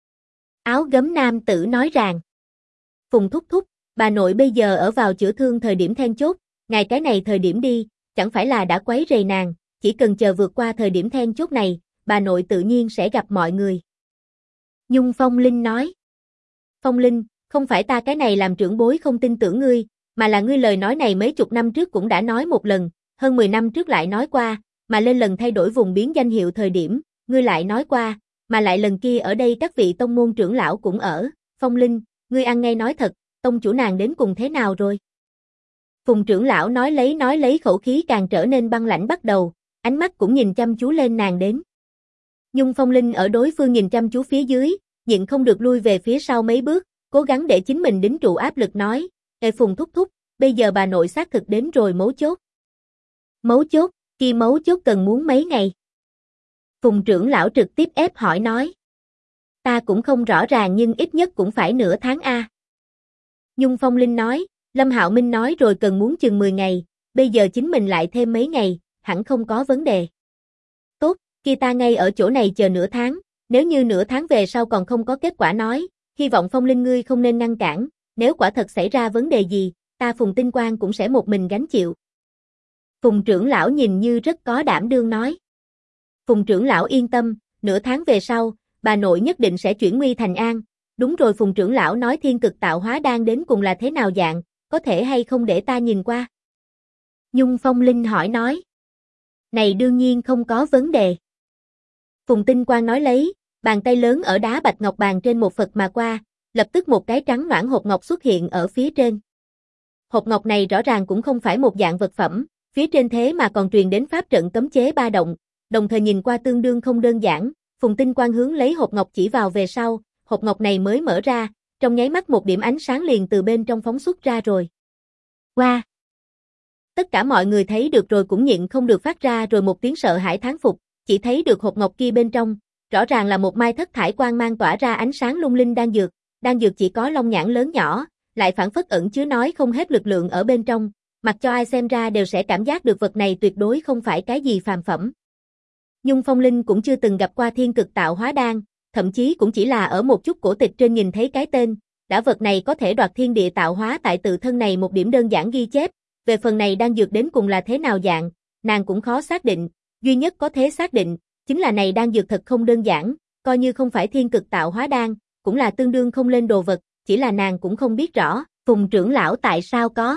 Áo gấm nam tử nói rằng, Phùng thúc thúc, bà nội bây giờ ở vào chữa thương thời điểm then chốt, ngài cái này thời điểm đi, chẳng phải là đã quấy rầy nàng, chỉ cần chờ vượt qua thời điểm then chốt này, bà nội tự nhiên sẽ gặp mọi người. Nhung Phong Linh nói, Phong Linh, không phải ta cái này làm trưởng bối không tin tưởng ngươi, mà là ngươi lời nói này mấy chục năm trước cũng đã nói một lần, hơn 10 năm trước lại nói qua, mà lên lần thay đổi vùng biến danh hiệu thời điểm, ngươi lại nói qua, mà lại lần kia ở đây các vị tông môn trưởng lão cũng ở, Phong Linh, ngươi ăn ngay nói thật, tông chủ nàng đến cùng thế nào rồi? Phùng trưởng lão nói lấy khẩu khí càng trở nên băng lãnh bắt đầu, ánh mắt cũng nhìn chăm chú lên nàng đến. Nhung Phong Linh ở đối phương nhìn chăm chú phía dưới, nhịn không được lui về phía sau mấy bước, cố gắng để chính mình đính trụ áp lực nói, "Ê Phùng thúc thúc, bây giờ bà nội xác thực đến rồi mấu chốt." Mấu chốt, kia mấu chốt cần muốn mấy ngày? Phùng trưởng lão trực tiếp ép hỏi nói. Ta cũng không rõ ràng nhưng ít nhất cũng phải nửa tháng a. Nhung Phong Linh nói, Lâm Hạo Minh nói rồi cần muốn chừng 10 ngày, bây giờ chính mình lại thêm mấy ngày, hẳn không có vấn đề. Tốt, kia ta ngay ở chỗ này chờ nửa tháng, nếu như nửa tháng về sau còn không có kết quả nói, hy vọng Phong Linh ngươi không nên ngăn cản, nếu quả thật xảy ra vấn đề gì, ta Phùng Tinh Quang cũng sẽ một mình gánh chịu. Phùng trưởng lão nhìn như rất có đảm đương nói. Phùng trưởng lão yên tâm, nửa tháng về sau, bà nội nhất định sẽ chuyển nguy thành an. Đúng rồi, Phùng trưởng lão nói thiên cực tạo hóa đan đến cùng là thế nào dạng, có thể hay không để ta nhìn qua? Nhung Phong Linh hỏi nói. Này đương nhiên không có vấn đề. Phùng Tinh Quang nói lấy, bàn tay lớn ở đá bạch ngọc bàn trên một Phật mà qua, lập tức một cái trắng noãn hộp ngọc xuất hiện ở phía trên. Hộp ngọc này rõ ràng cũng không phải một dạng vật phẩm, phía trên thế mà còn truyền đến pháp trận cấm chế ba động, đồng thời nhìn qua tương đương không đơn giản, Phùng Tinh Quang hướng lấy hộp ngọc chỉ vào về sau, hộp ngọc này mới mở ra, trong nháy mắt một điểm ánh sáng liền từ bên trong phóng xuất ra rồi. Wow! Tất cả mọi người thấy được rồi cũng nhịn không được phát ra rồi một tiếng sợ hãi thán phục, chỉ thấy được hộp ngọc kia bên trong, rõ ràng là một mai thất thải quang mang tỏa ra ánh sáng lung linh đan dược chỉ có long nhãn lớn nhỏ, lại phảng phất ẩn chứa nói không hết lực lượng ở bên trong, mặc cho ai xem ra đều sẽ cảm giác được vật này tuyệt đối không phải cái gì phàm phẩm. Nhung Phong Linh cũng chưa từng gặp qua thiên cực tạo hóa đan, thậm chí cũng chỉ là ở một chút cổ tịch trên nhìn thấy cái tên, đã vật này có thể đoạt thiên địa tạo hóa tại tự thân này một điểm đơn giản ghi chép, về phần này đan dược đến cùng là thế nào dạng, nàng cũng khó xác định, duy nhất có thể xác định, chính là này đan dược thật không đơn giản, coi như không phải thiên cực tạo hóa đan, cũng là tương đương không lên đồ vật, chỉ là nàng cũng không biết rõ, Phùng trưởng lão tại sao có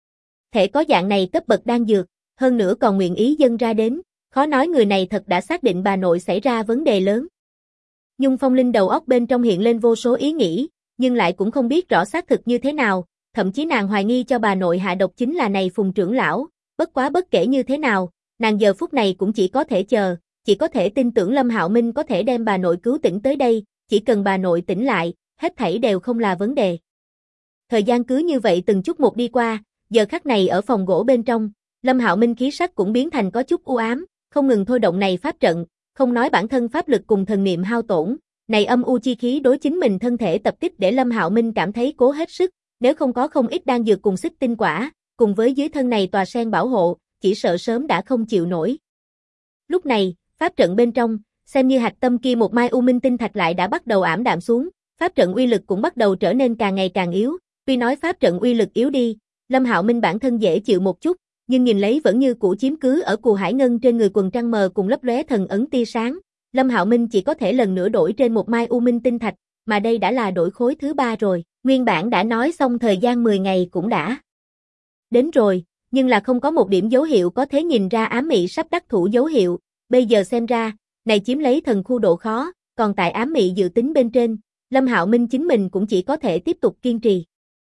thể có dạng này cấp bậc đan dược, hơn nữa còn nguyện ý dâng ra đến, khó nói người này thật đã xác định bà nội xảy ra vấn đề lớn. Nhung Phong Linh đầu óc bên trong hiện lên vô số ý nghĩ, nhưng lại cũng không biết rõ xác thực như thế nào, thậm chí nàng hoài nghi cho bà nội hạ độc chính là này Phùng trưởng lão, bất quá bất kể như thế nào, nàng giờ phút này cũng chỉ có thể chờ, chỉ có thể tin tưởng Lâm Hạo Minh có thể đem bà nội cứu tỉnh tới đây, chỉ cần bà nội tỉnh lại, hết thảy đều không là vấn đề. Thời gian cứ như vậy từng chút một đi qua, giờ khắc này ở phòng gỗ bên trong, Lâm Hạo Minh khí sắc cũng biến thành có chút u ám, không ngừng thôi động này pháp trận, không nói bản thân pháp lực cùng thần niệm hao tổn, này âm u chi khí đối chính mình thân thể tập kích để Lâm Hạo Minh cảm thấy cố hết sức, nếu không có không ít đan dược cùng xích tinh quả, cùng với dưới thân này tòa sen bảo hộ, chỉ sợ sớm đã không chịu nổi. Lúc này, pháp trận bên trong, xem như hạch tâm kia một mai u minh tinh thạch lại đã bắt đầu ảm đạm xuống, pháp trận uy lực cũng bắt đầu trở nên càng ngày càng yếu, tuy nói pháp trận uy lực yếu đi, Lâm Hạo Minh bản thân dễ chịu một chút, nhưng nhìn lấy vẫn như cũ chiếm cứ ở Cù Hải Ngân trên người quần trăng mờ cùng lấp lóe thần ấn tia sáng, Lâm Hạo Minh chỉ có thể lần nữa đổi trên một mai u minh tinh thạch, mà đây đã là đổi khối thứ 3 rồi, nguyên bản đã nói xong thời gian 10 ngày cũng đã đến rồi, nhưng là không có một điểm dấu hiệu có thể nhìn ra ám mị sắp đắc thủ dấu hiệu, bây giờ xem ra, này chiếm lấy thần khu độ khó, còn tại ám mị dự tính bên trên, Lâm Hạo Minh chính mình cũng chỉ có thể tiếp tục kiên trì.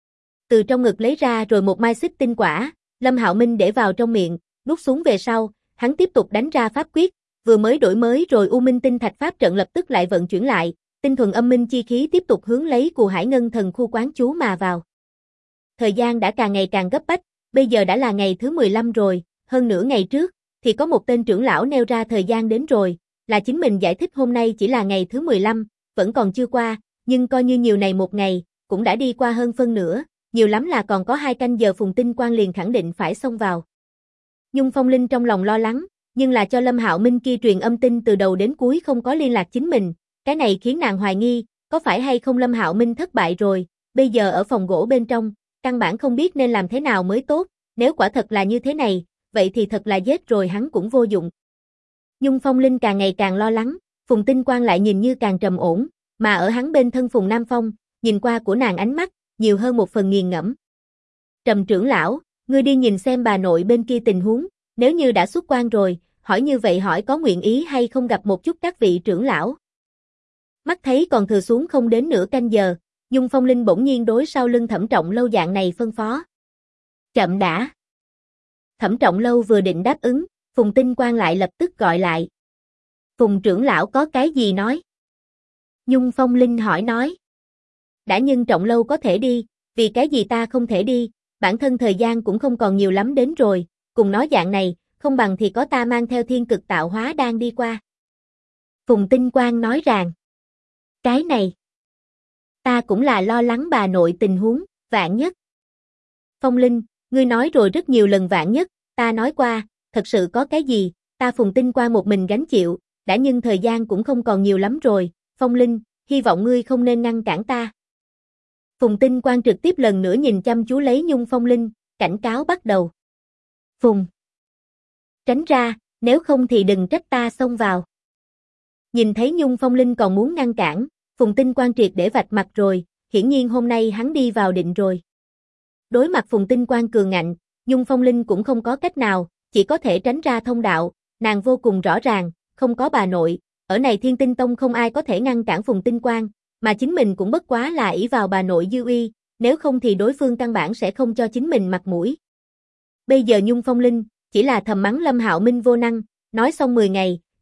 Từ trong ngực lấy ra rồi một mai xích tinh quả, Lâm Hạo Minh để vào trong miệng, nuốt xuống về sau, hắn tiếp tục đánh ra pháp quyết, vừa mới đổi mới rồi u minh tinh thạch pháp trận lập tức lại vận chuyển lại, tinh thuần âm minh chi khí tiếp tục hướng lấy Cù Hải Ngân thần khu quán chú mà vào. Thời gian đã càng ngày càng gấp bách, bây giờ đã là ngày thứ 15 rồi, hơn nửa ngày trước, thì có một tên trưởng lão nêu ra thời gian đến rồi, là chính mình giải thích hôm nay chỉ là ngày thứ 15, vẫn còn chưa qua, nhưng coi như nhiều này một ngày, cũng đã đi qua hơn phân nửa, nhiều lắm là còn có 2 canh giờ Phùng Tinh Quang liền khẳng định phải xông vào. Nhung Phong Linh trong lòng lo lắng, nhưng là cho Lâm Hạo Minh kia truyền âm tin từ đầu đến cuối không có liên lạc chính mình, cái này khiến nàng hoài nghi, có phải hay không Lâm Hạo Minh thất bại rồi, bây giờ ở phòng gỗ bên trong, căn bản không biết nên làm thế nào mới tốt, nếu quả thật là như thế này, vậy thì thật là giết rồi hắn cũng vô dụng. Nhung Phong Linh càng ngày càng lo lắng, Phùng Tinh Quang lại nhìn như càng trầm ổn, mà ở hắn bên thân Phùng Nam Phong, nhìn qua của nàng ánh mắt, nhiều hơn một phần nghiền ngẫm. Trầm trưởng lão, ngươi đi nhìn xem bà nội bên kia tình huống, nếu như đã xuất quan rồi, hỏi như vậy hỏi có nguyện ý hay không gặp một chút các vị trưởng lão. Mắt thấy còn thừa xuống không đến nửa canh giờ, Nhung Phong Linh bỗng nhiên đối sau lưng Thẩm Trọng Lâu dạng này phân phó. Chậm đã. Thẩm Trọng Lâu vừa định đáp ứng, Phùng Tinh Quang lại lập tức gọi lại. Phùng trưởng lão có cái gì nói? Nhung Phong Linh hỏi nói. Đã nhưng Trọng Lâu có thể đi, vì cái gì ta không thể đi, bản thân thời gian cũng không còn nhiều lắm đến rồi, cùng nói dạng này, không bằng thì có ta mang theo thiên cực tạo hóa đang đi qua. Phùng Tinh Quang nói rằng, cái này, ta cũng là lo lắng bà nội tình huống, vạn nhất. Phong Linh, ngươi nói rồi rất nhiều lần vạn nhất, ta nói qua, thật sự có cái gì, ta Phùng Tinh Quang một mình gánh chịu, đã nhưng thời gian cũng không còn nhiều lắm rồi, Phong Linh, hy vọng ngươi không nên ngăn cản ta. Phùng Tinh Quang trực tiếp lần nữa nhìn chăm chú lấy Nhung Phong Linh, cảnh cáo bắt đầu. Phùng, tránh ra, nếu không thì đừng trách ta xông vào. Nhìn thấy Nhung Phong Linh còn muốn ngăn cản, Phùng Tinh Quang triệt để vạch mặt rồi, hiển nhiên hôm nay hắn đi vào định rồi. Đối mặt Phùng Tinh Quang cường ngạnh, Nhung Phong Linh cũng không có cách nào, chỉ có thể tránh ra thông đạo, nàng vô cùng rõ ràng, không có bà nội, ở này Thiên Tinh Tông không ai có thể ngăn cản Phùng Tinh Quang, mà chính mình cũng bất quá là ỷ vào bà nội dư uy, nếu không thì đối phương căn bản sẽ không cho chính mình mặt mũi. Bây giờ Nhung Phong Linh chỉ là thầm mắng Lâm Hạo Minh vô năng, nói xong 10 ngày,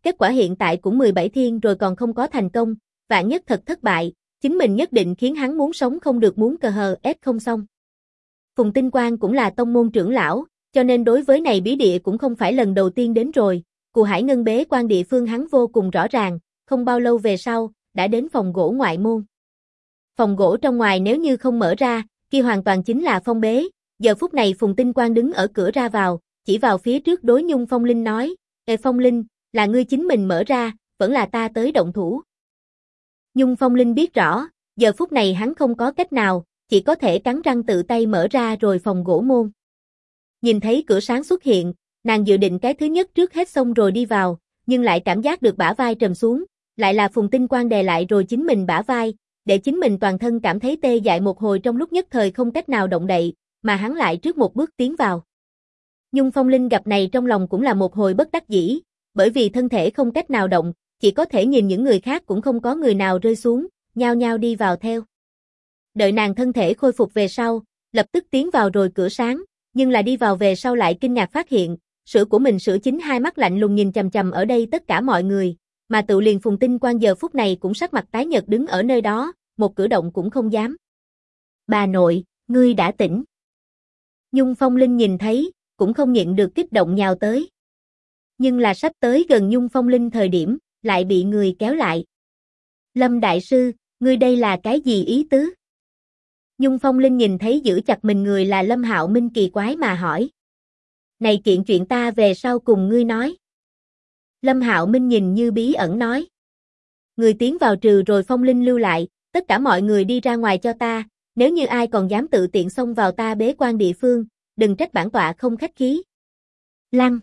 kết quả hiện tại cũng 17 thiên rồi còn không có thành công, vạn nhất thật thất bại, chính mình nhất định khiến hắn muốn sống không được muốn cờ hờ ép không xong. Phùng Tinh Quang cũng là tông môn trưởng lão, cho nên đối với này bí địa cũng không phải lần đầu tiên đến rồi, Cù Hải Ngân bế quan địa phương hắn vô cùng rõ ràng, không bao lâu về sau, đã đến phòng gỗ ngoại môn. Phòng gỗ trong ngoài nếu như không mở ra, kia hoàn toàn chính là phong bế, giờ phút này Phùng Tinh Quang đứng ở cửa ra vào, chỉ vào phía trước đối Nhung Phong Linh nói, Ê Phong Linh, là ngươi chính mình mở ra, vẫn là ta tới động thủ. Nhung Phong Linh biết rõ, giờ phút này hắn không có cách nào, chỉ có thể cắn răng tự tay mở ra rồi phòng gỗ môn. Nhìn thấy cửa sáng xuất hiện, nàng dự định cái thứ nhất trước hết xong rồi đi vào, nhưng lại cảm giác được bả vai trầm xuống, lại là Phùng Tinh Quang đè lại rồi chính mình bả vai, để chính mình toàn thân cảm thấy tê dại một hồi trong lúc nhất thời không cách nào động đậy, mà hắn lại trước một bước tiến vào. Nhung Phong Linh gặp này trong lòng cũng là một hồi bất đắc dĩ, bởi vì thân thể không cách nào động, chỉ có thể nhìn những người khác cũng không có người nào rơi xuống, nhao nhao đi vào theo. Đợi nàng thân thể khôi phục về sau, lập tức tiến vào rồi cửa sáng, nhưng là đi vào về sau lại kinh ngạc phát hiện, sữa của mình sữa chính hai mắt lạnh lùng nhìn chằm chằm ở đây tất cả mọi người, mà tự liền Phùng Tinh Quang giờ phút này cũng sắc mặt tái nhợt đứng ở nơi đó, một cử động cũng không dám. Bà nội, ngươi đã tỉnh. Nhung Phong Linh nhìn thấy, cũng không nhịn được kích động nhào tới. Nhưng là sắp tới gần Nhung Phong Linh thời điểm, lại bị người kéo lại. Lâm Đại Sư, ngươi đây là cái gì ý tứ? Nhung Phong Linh nhìn thấy giữ chặt mình người là Lâm Hạo Minh kỳ quái mà hỏi. Này kiện chuyện ta về sau cùng ngươi nói. Lâm Hạo Minh nhìn như bí ẩn nói. Người tiến vào trừ rồi Phong Linh lưu lại, tất cả mọi người đi ra ngoài cho ta, nếu như ai còn dám tự tiện xông vào ta bế quan địa phương, đừng trách bản tọa không khách khí. Lăng.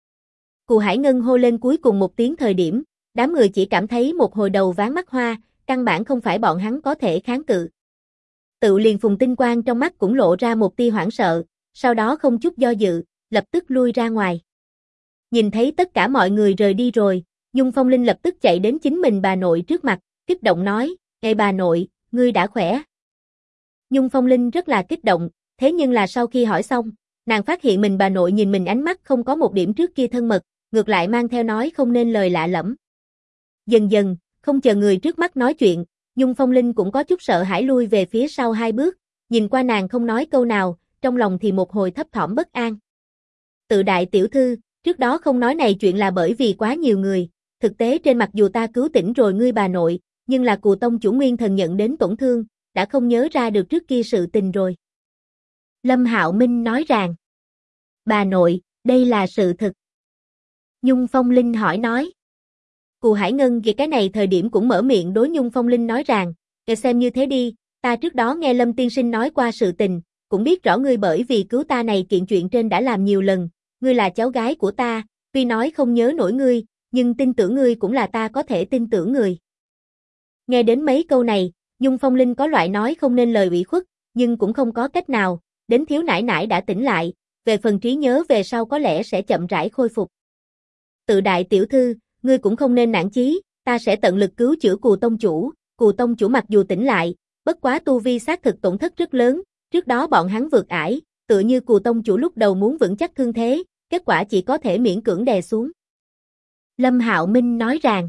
Cù Hải Ngân hô lên cuối cùng một tiếng thời điểm, đám người chỉ cảm thấy một hồi đầu ván mắt hoa, căn bản không phải bọn hắn có thể kháng cự. Tự liền Phùng Tinh Quang trong mắt cũng lộ ra một tia hoảng sợ, sau đó không chút do dự, lập tức lui ra ngoài. Nhìn thấy tất cả mọi người rời đi rồi, Nhung Phong Linh lập tức chạy đến chính mình bà nội trước mặt, kích động nói, Ê bà nội, ngươi đã khỏe. Nhung Phong Linh rất là kích động, thế nhưng là sau khi hỏi xong, nàng phát hiện mình bà nội nhìn mình ánh mắt không có một điểm trước kia thân mật, ngược lại mang theo nói không nên lời lạ lẫm. Dần dần, không chờ người trước mắt nói chuyện, Nhung Phong Linh cũng có chút sợ hãi lui về phía sau hai bước, nhìn qua nàng không nói câu nào, trong lòng thì một hồi thấp thỏm bất an. Tự đại tiểu thư, trước đó không nói này chuyện là bởi vì quá nhiều người, thực tế trên mặc dù ta cứu tỉnh rồi ngươi bà nội, nhưng là Cù Tông chủ nguyên thần nhận đến tổn thương, đã không nhớ ra được trước kia sự tình rồi. Lâm Hạo Minh nói rằng, bà nội, đây là sự thực. Nhung Phong Linh hỏi nói. Cù Hải Ngân vì cái này thời điểm cũng mở miệng đối Nhung Phong Linh nói rằng, để xem như thế đi, ta trước đó nghe Lâm tiên sinh nói qua sự tình, cũng biết rõ ngươi bởi vì cứu ta này kiện chuyện trên đã làm nhiều lần, ngươi là cháu gái của ta, tuy nói không nhớ nổi ngươi, nhưng tin tưởng ngươi cũng là ta có thể tin tưởng người. Nghe đến mấy câu này, Nhung Phong Linh có loại nói không nên lời ủy khuất, nhưng cũng không có cách nào, đến thiếu nãi nãi đã tỉnh lại, về phần trí nhớ về sau có lẽ sẽ chậm rãi khôi phục. Tự đại tiểu thư, ngươi cũng không nên nản chí, ta sẽ tận lực cứu chữa Cù Tông chủ mặc dù tỉnh lại, bất quá tu vi xác thực tổn thất rất lớn, trước đó bọn hắn vượt ải, tựa như Cù Tông chủ lúc đầu muốn vững chắc thương thế, kết quả chỉ có thể miễn cưỡng đè xuống. Lâm Hạo Minh nói rằng,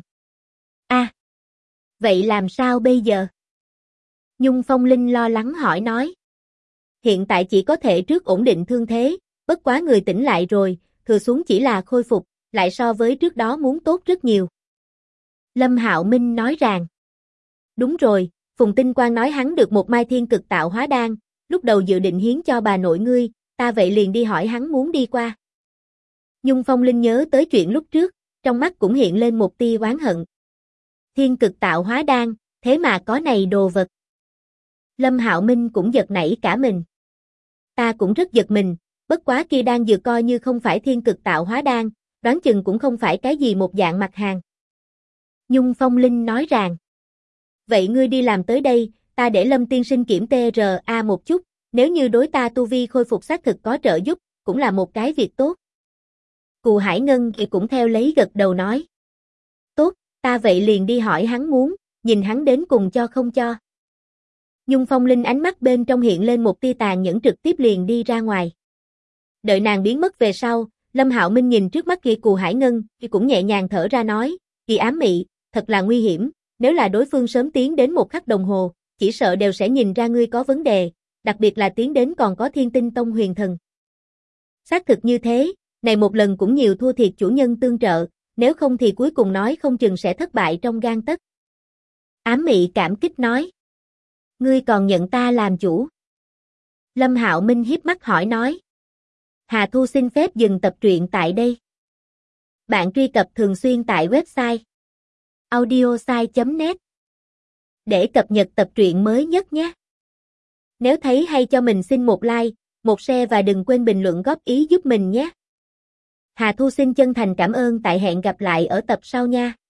vậy làm sao bây giờ? Nhung Phong Linh lo lắng hỏi nói. Hiện tại chỉ có thể trước ổn định thương thế, bất quá người tỉnh lại rồi, thừa xuống chỉ là khôi phục, lại so với trước đó muốn tốt rất nhiều. Lâm Hạo Minh nói rằng, đúng rồi, Phùng Tinh Quang nói hắn được một mai thiên cực tạo hóa đan, lúc đầu dự định hiến cho bà nội ngươi, ta vậy liền đi hỏi hắn muốn đi qua. Nhung Phong Linh nhớ tới chuyện lúc trước, trong mắt cũng hiện lên một tia oán hận. Thiên cực tạo hóa đan, thế mà có này đồ vật. Lâm Hạo Minh cũng giật nảy cả mình. Ta cũng rất giật mình, bất quá kia đan dược coi như không phải thiên cực tạo hóa đan, đoán chừng cũng không phải cái gì một dạng mặt hàng. Nhung Phong Linh nói rằng, vậy ngươi đi làm tới đây, ta để Lâm tiên sinh kiểm TRA một chút, nếu như đối ta tu vi khôi phục xác thực có trợ giúp, cũng là một cái việc tốt. Cù Hải Ngân thì cũng theo lấy gật đầu nói. Tốt, ta vậy liền đi hỏi hắn muốn, nhìn hắn đến cùng cho không cho. Nhung Phong Linh ánh mắt bên trong hiện lên một tia tàn nhẫn trực tiếp liền đi ra ngoài. Đợi nàng biến mất về sau, Lâm Hạo Minh nhìn trước mắt Kỳ Cù Hải Ngân, cũng nhẹ nhàng thở ra nói, Kỳ ám mị, thật là nguy hiểm, nếu là đối phương sớm tiến đến một khắc đồng hồ, chỉ sợ đều sẽ nhìn ra ngươi có vấn đề, đặc biệt là tiến đến còn có Thiên Tinh Tông huyền thần. Xác thực như thế, này một lần cũng nhiều thua thiệt chủ nhân tương trợ, nếu không thì cuối cùng nói không chừng sẽ thất bại trong gang tấc. Ám mị cảm kích nói, ngươi còn nhận ta làm chủ. Lâm Hạo Minh hiếp mắt hỏi nói, Hà Thu xin phép dừng tập truyện tại đây. Bạn truy cập thường xuyên tại website audiosai.net để cập nhật tập truyện mới nhất nhé. Nếu thấy hay cho mình xin một like, một share và đừng quên bình luận góp ý giúp mình nhé. Hà Thu xin chân thành cảm ơn, tại hẹn gặp lại ở tập sau nha.